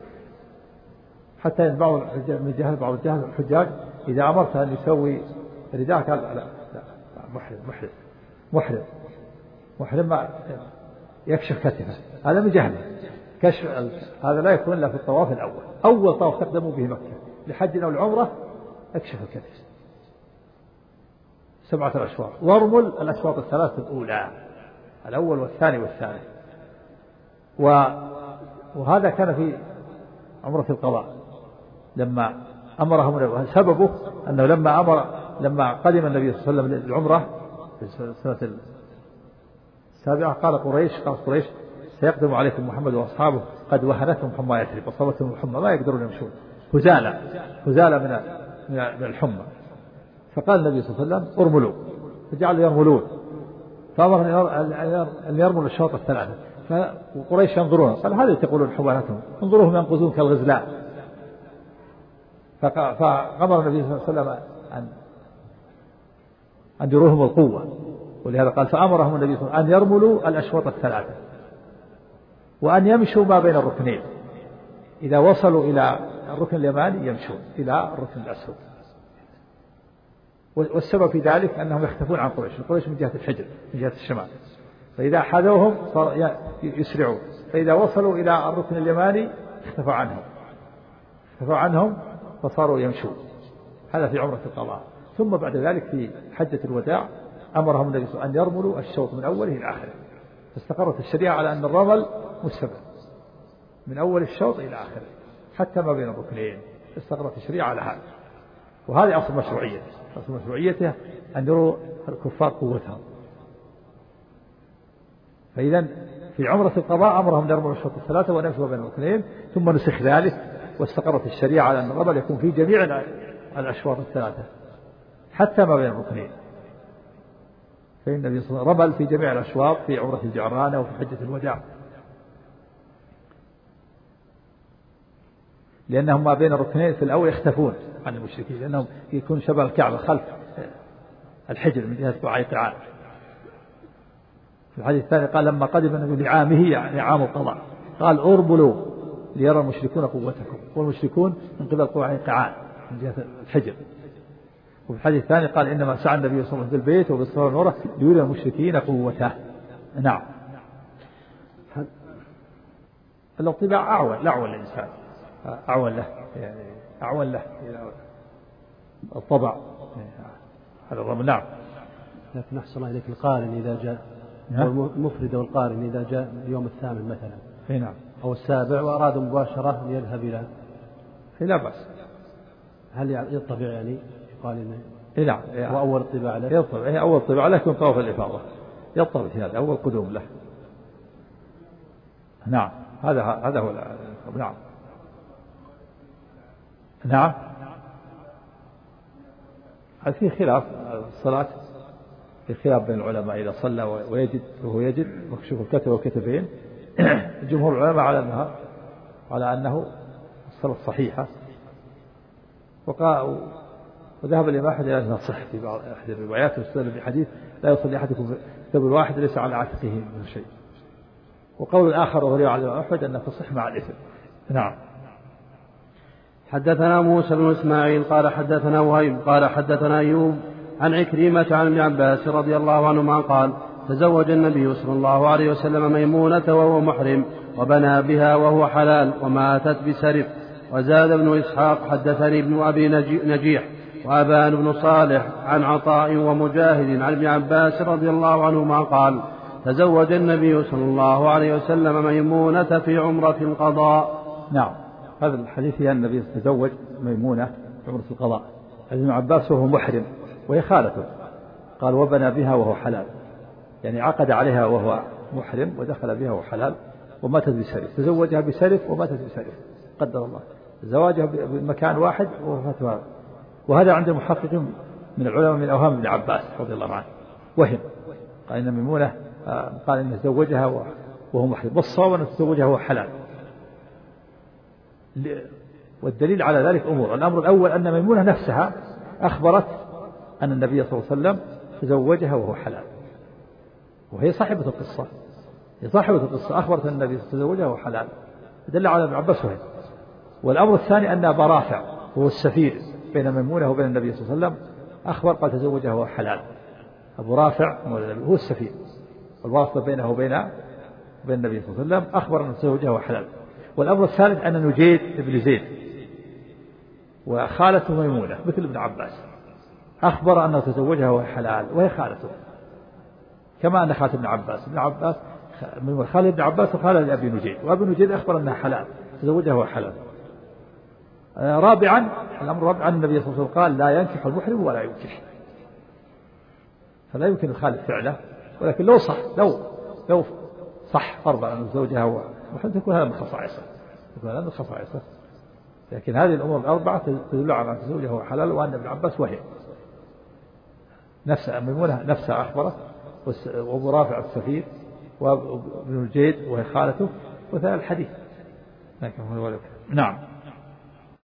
حتى بعض الحجاج إذا أمرت أن يسوي رداء قال لا محرم ما يكشف كتفه، هذا من جهله. كشف هذا لا يكون إلا في الطواف الأول. أول طواف تقدموا به مكة لحج أو العمرة اكشف الكتف 7 أشواط، وارمل الأشواط الثلاث الأولى، الأول والثاني والثالث. وهذا كان في عمرة القضاء لما أمرهم، سببه أنه لما قدم النبي صلى الله عليه وسلم العمرة في السنة السابعة قال قريش سيقدم عليكم محمد وأصحابه قد وهنتهم حمى يثرب وصابتهم الحمى ما يقدرون يمشون، هزالة من الحمى. فقال النبي صلى الله عليه وسلم ارملوا، فجعلوا يرملون، فأمر أن يرملوا الشوط الثلاثة. وقريش ينظرون، قال هذا تقولون حوانتهم، انظروهم ينقذون كالغزلان. فأمر النبي صلى الله عليه وسلم أن يروهم القوة، ولهذا قال فأمرهم النبي صلى الله عليه وسلم أن يرملوا الأشواط الثلاثة وأن يمشوا ما بين الركنين، إذا وصلوا إلى الركن اليماني يمشون إلى الركن الأسود. والسبب في ذلك أنهم يختفون عن قريش من جهة الحجر من جهة الشمال، فإذا حذوهم يسرعون، فإذا وصلوا إلى الركن اليماني اختفوا عنهم فصاروا يمشون. هذا في عمرة القضاء. ثم بعد ذلك في حجة الوداع أمرهم النبي صلى الله عليه وسلم أن يرملوا الشوط من أوله إلى آخره، فاستقرت الشريعة على أن الرمل مستمر من أول الشوط إلى آخره حتى ما بين الركنين، استقرت الشريعة على هذا. وهذه أصل مشروعيته أن يروا الكفار قوتهم. فإذا في عمرة القضاء أمرهم يرموا الشوط الثلاثة ونمشوا بين الركنين، ثم نسخ ذلك واستقرت الشريعة على أن الرمل يكون في جميع الأشواط الثلاثة حتى ما بين الركنين. فإن النبي صلى الله عليه وسلم رمل في جميع الأشواط في عمرة الجعرانة وفي حجة الوداع، لأنهم ما بين الركنين في الأول يختفون عن المشركين، لأنهم يكون شبه الكعبة خلف الحجر من جهة قعيقعان. في الحديث الثاني قال لما قدم النبي لعامه يعني عام القضاء قال اربلوا ليرى المشركون قوتكم، والمشركون من قبل قعيقعان من جهة الحجر. وفي الحديث الثاني قال إنما سعى النبي صلى الله عليه وسلم بالبيت وبالصلاة والنورة ليرى المشركين قوته. نعم. الاطباع أعون للإنسان، أعون له الطبع هذا الرمل. نعم. لكن أحسن الله إليك القارن إذا جاء المفرد والقارن إذا جاء اليوم الثامن مثلا نعم أو السابع وأراد مباشرة أن يذهب إلى لا بأس. هل يطبع يعني قال إنه نعم وأول الطباع له يطبع، أول الطباع له يكون طواف الإفاضة يطبع في هذا أول قدوم له. نعم هذا هو. نعم في خلاف الصلاة، في خلاف بين العلماء إذا صلى وهو يجد مكشوف الكتف والكتفين. جمهور العلماء على أنه الصلاة صحيحة، وذهب الإمام أحمد إلى أنها صح في بعض أحد الروايات، واستدل بحديث لا يصلي أحدكم في ثوب واحد ليس على عاتقه من شيء. وقول الآخر وهو على الإمام أحمد أنه تصح مع الإثم. نعم. حدثنا موسى بن إسماعيل قال حدثنا وهيب قال حدثنا أيوب عن عكرمة عن ابن عباس رضي الله عنهما قال تزوج النبي صلى الله عليه وسلم ميمونة وهو محرم وبنى بها وهو حلال وماتت بسرف. وزاد ابن إسحاق حدثني ابن أبي نجيح وأبان بن صالح عن عطاء ومجاهد عن ابن عباس رضي الله عنهما قال تزوج النبي صلى الله عليه وسلم ميمونة في عمرة القضاء. نعم. هذا الحديث أن النبي تزوج ميمونة في عمرة القضاء. ابن عباس وهو محرم وهي خالته، قال وبنى بها وهو حلال، يعني عقد عليها وهو محرم ودخل بها وهو حلال وماتت بسرف، تزوجها بسرف وماتت بسرف، قدر الله زواجها بمكان واحد ووفاتها. وهذا عند المحقق من العلماء من أوهام ابن عباس رضي الله عنه، وهم قال إن ميمونة قال إنه تزوجها وهو محرم، والصواب أنه تزوجها وهو حلال. والدليل على ذلك أمور. الأمر الأول أن ميمونة نفسها أخبرت أن النبي صلى الله عليه وسلم تزوجها وهو حلال، وهي صاحبة القصة، هي صاحبة القصة أخبرت أن النبي تزوجها وهو حلال، دل على ابن عباس وهم. والأمر الثاني أن أبا رافع وهو السفير بين ميمونة وبين النبي صلى الله عليه وسلم أخبر قال تزوجها وهو حلال. أبو رافع هو السفير، الواسطة بينه وبين النبي صلى الله عليه وسلم، أخبر أن تزوجها وهو حلال. والأمر الثالث أن نجيد بن زيد وخالته ميمونة مثل ابن عباس أخبر أنه تزوجها وهو حلال وهي خالته، كما أن خالة ابن عباس من خالة ابن عباس وخالة أبي نجيد، وأبي نجيد أخبر أنها حلال تزوجها وهو حلال. رابعا الأمر الرابع أن النبي صلى الله عليه وسلم قال لا ينكح المحرم ولا ينكح، فلا يمكن الخالف فعله، ولكن لو صح فرضا أن زوجها هو محرم تكون هذا من خصائصه، لكن هذه الأمور الأربعة تدل على أن تزوجها هو حلال، وأن ابن عباس وهم نفسها ميمونة نفسها أخبرت، وأبو رافع السفير وابن الجيد وهي خالته، وثال الحديث. نعم.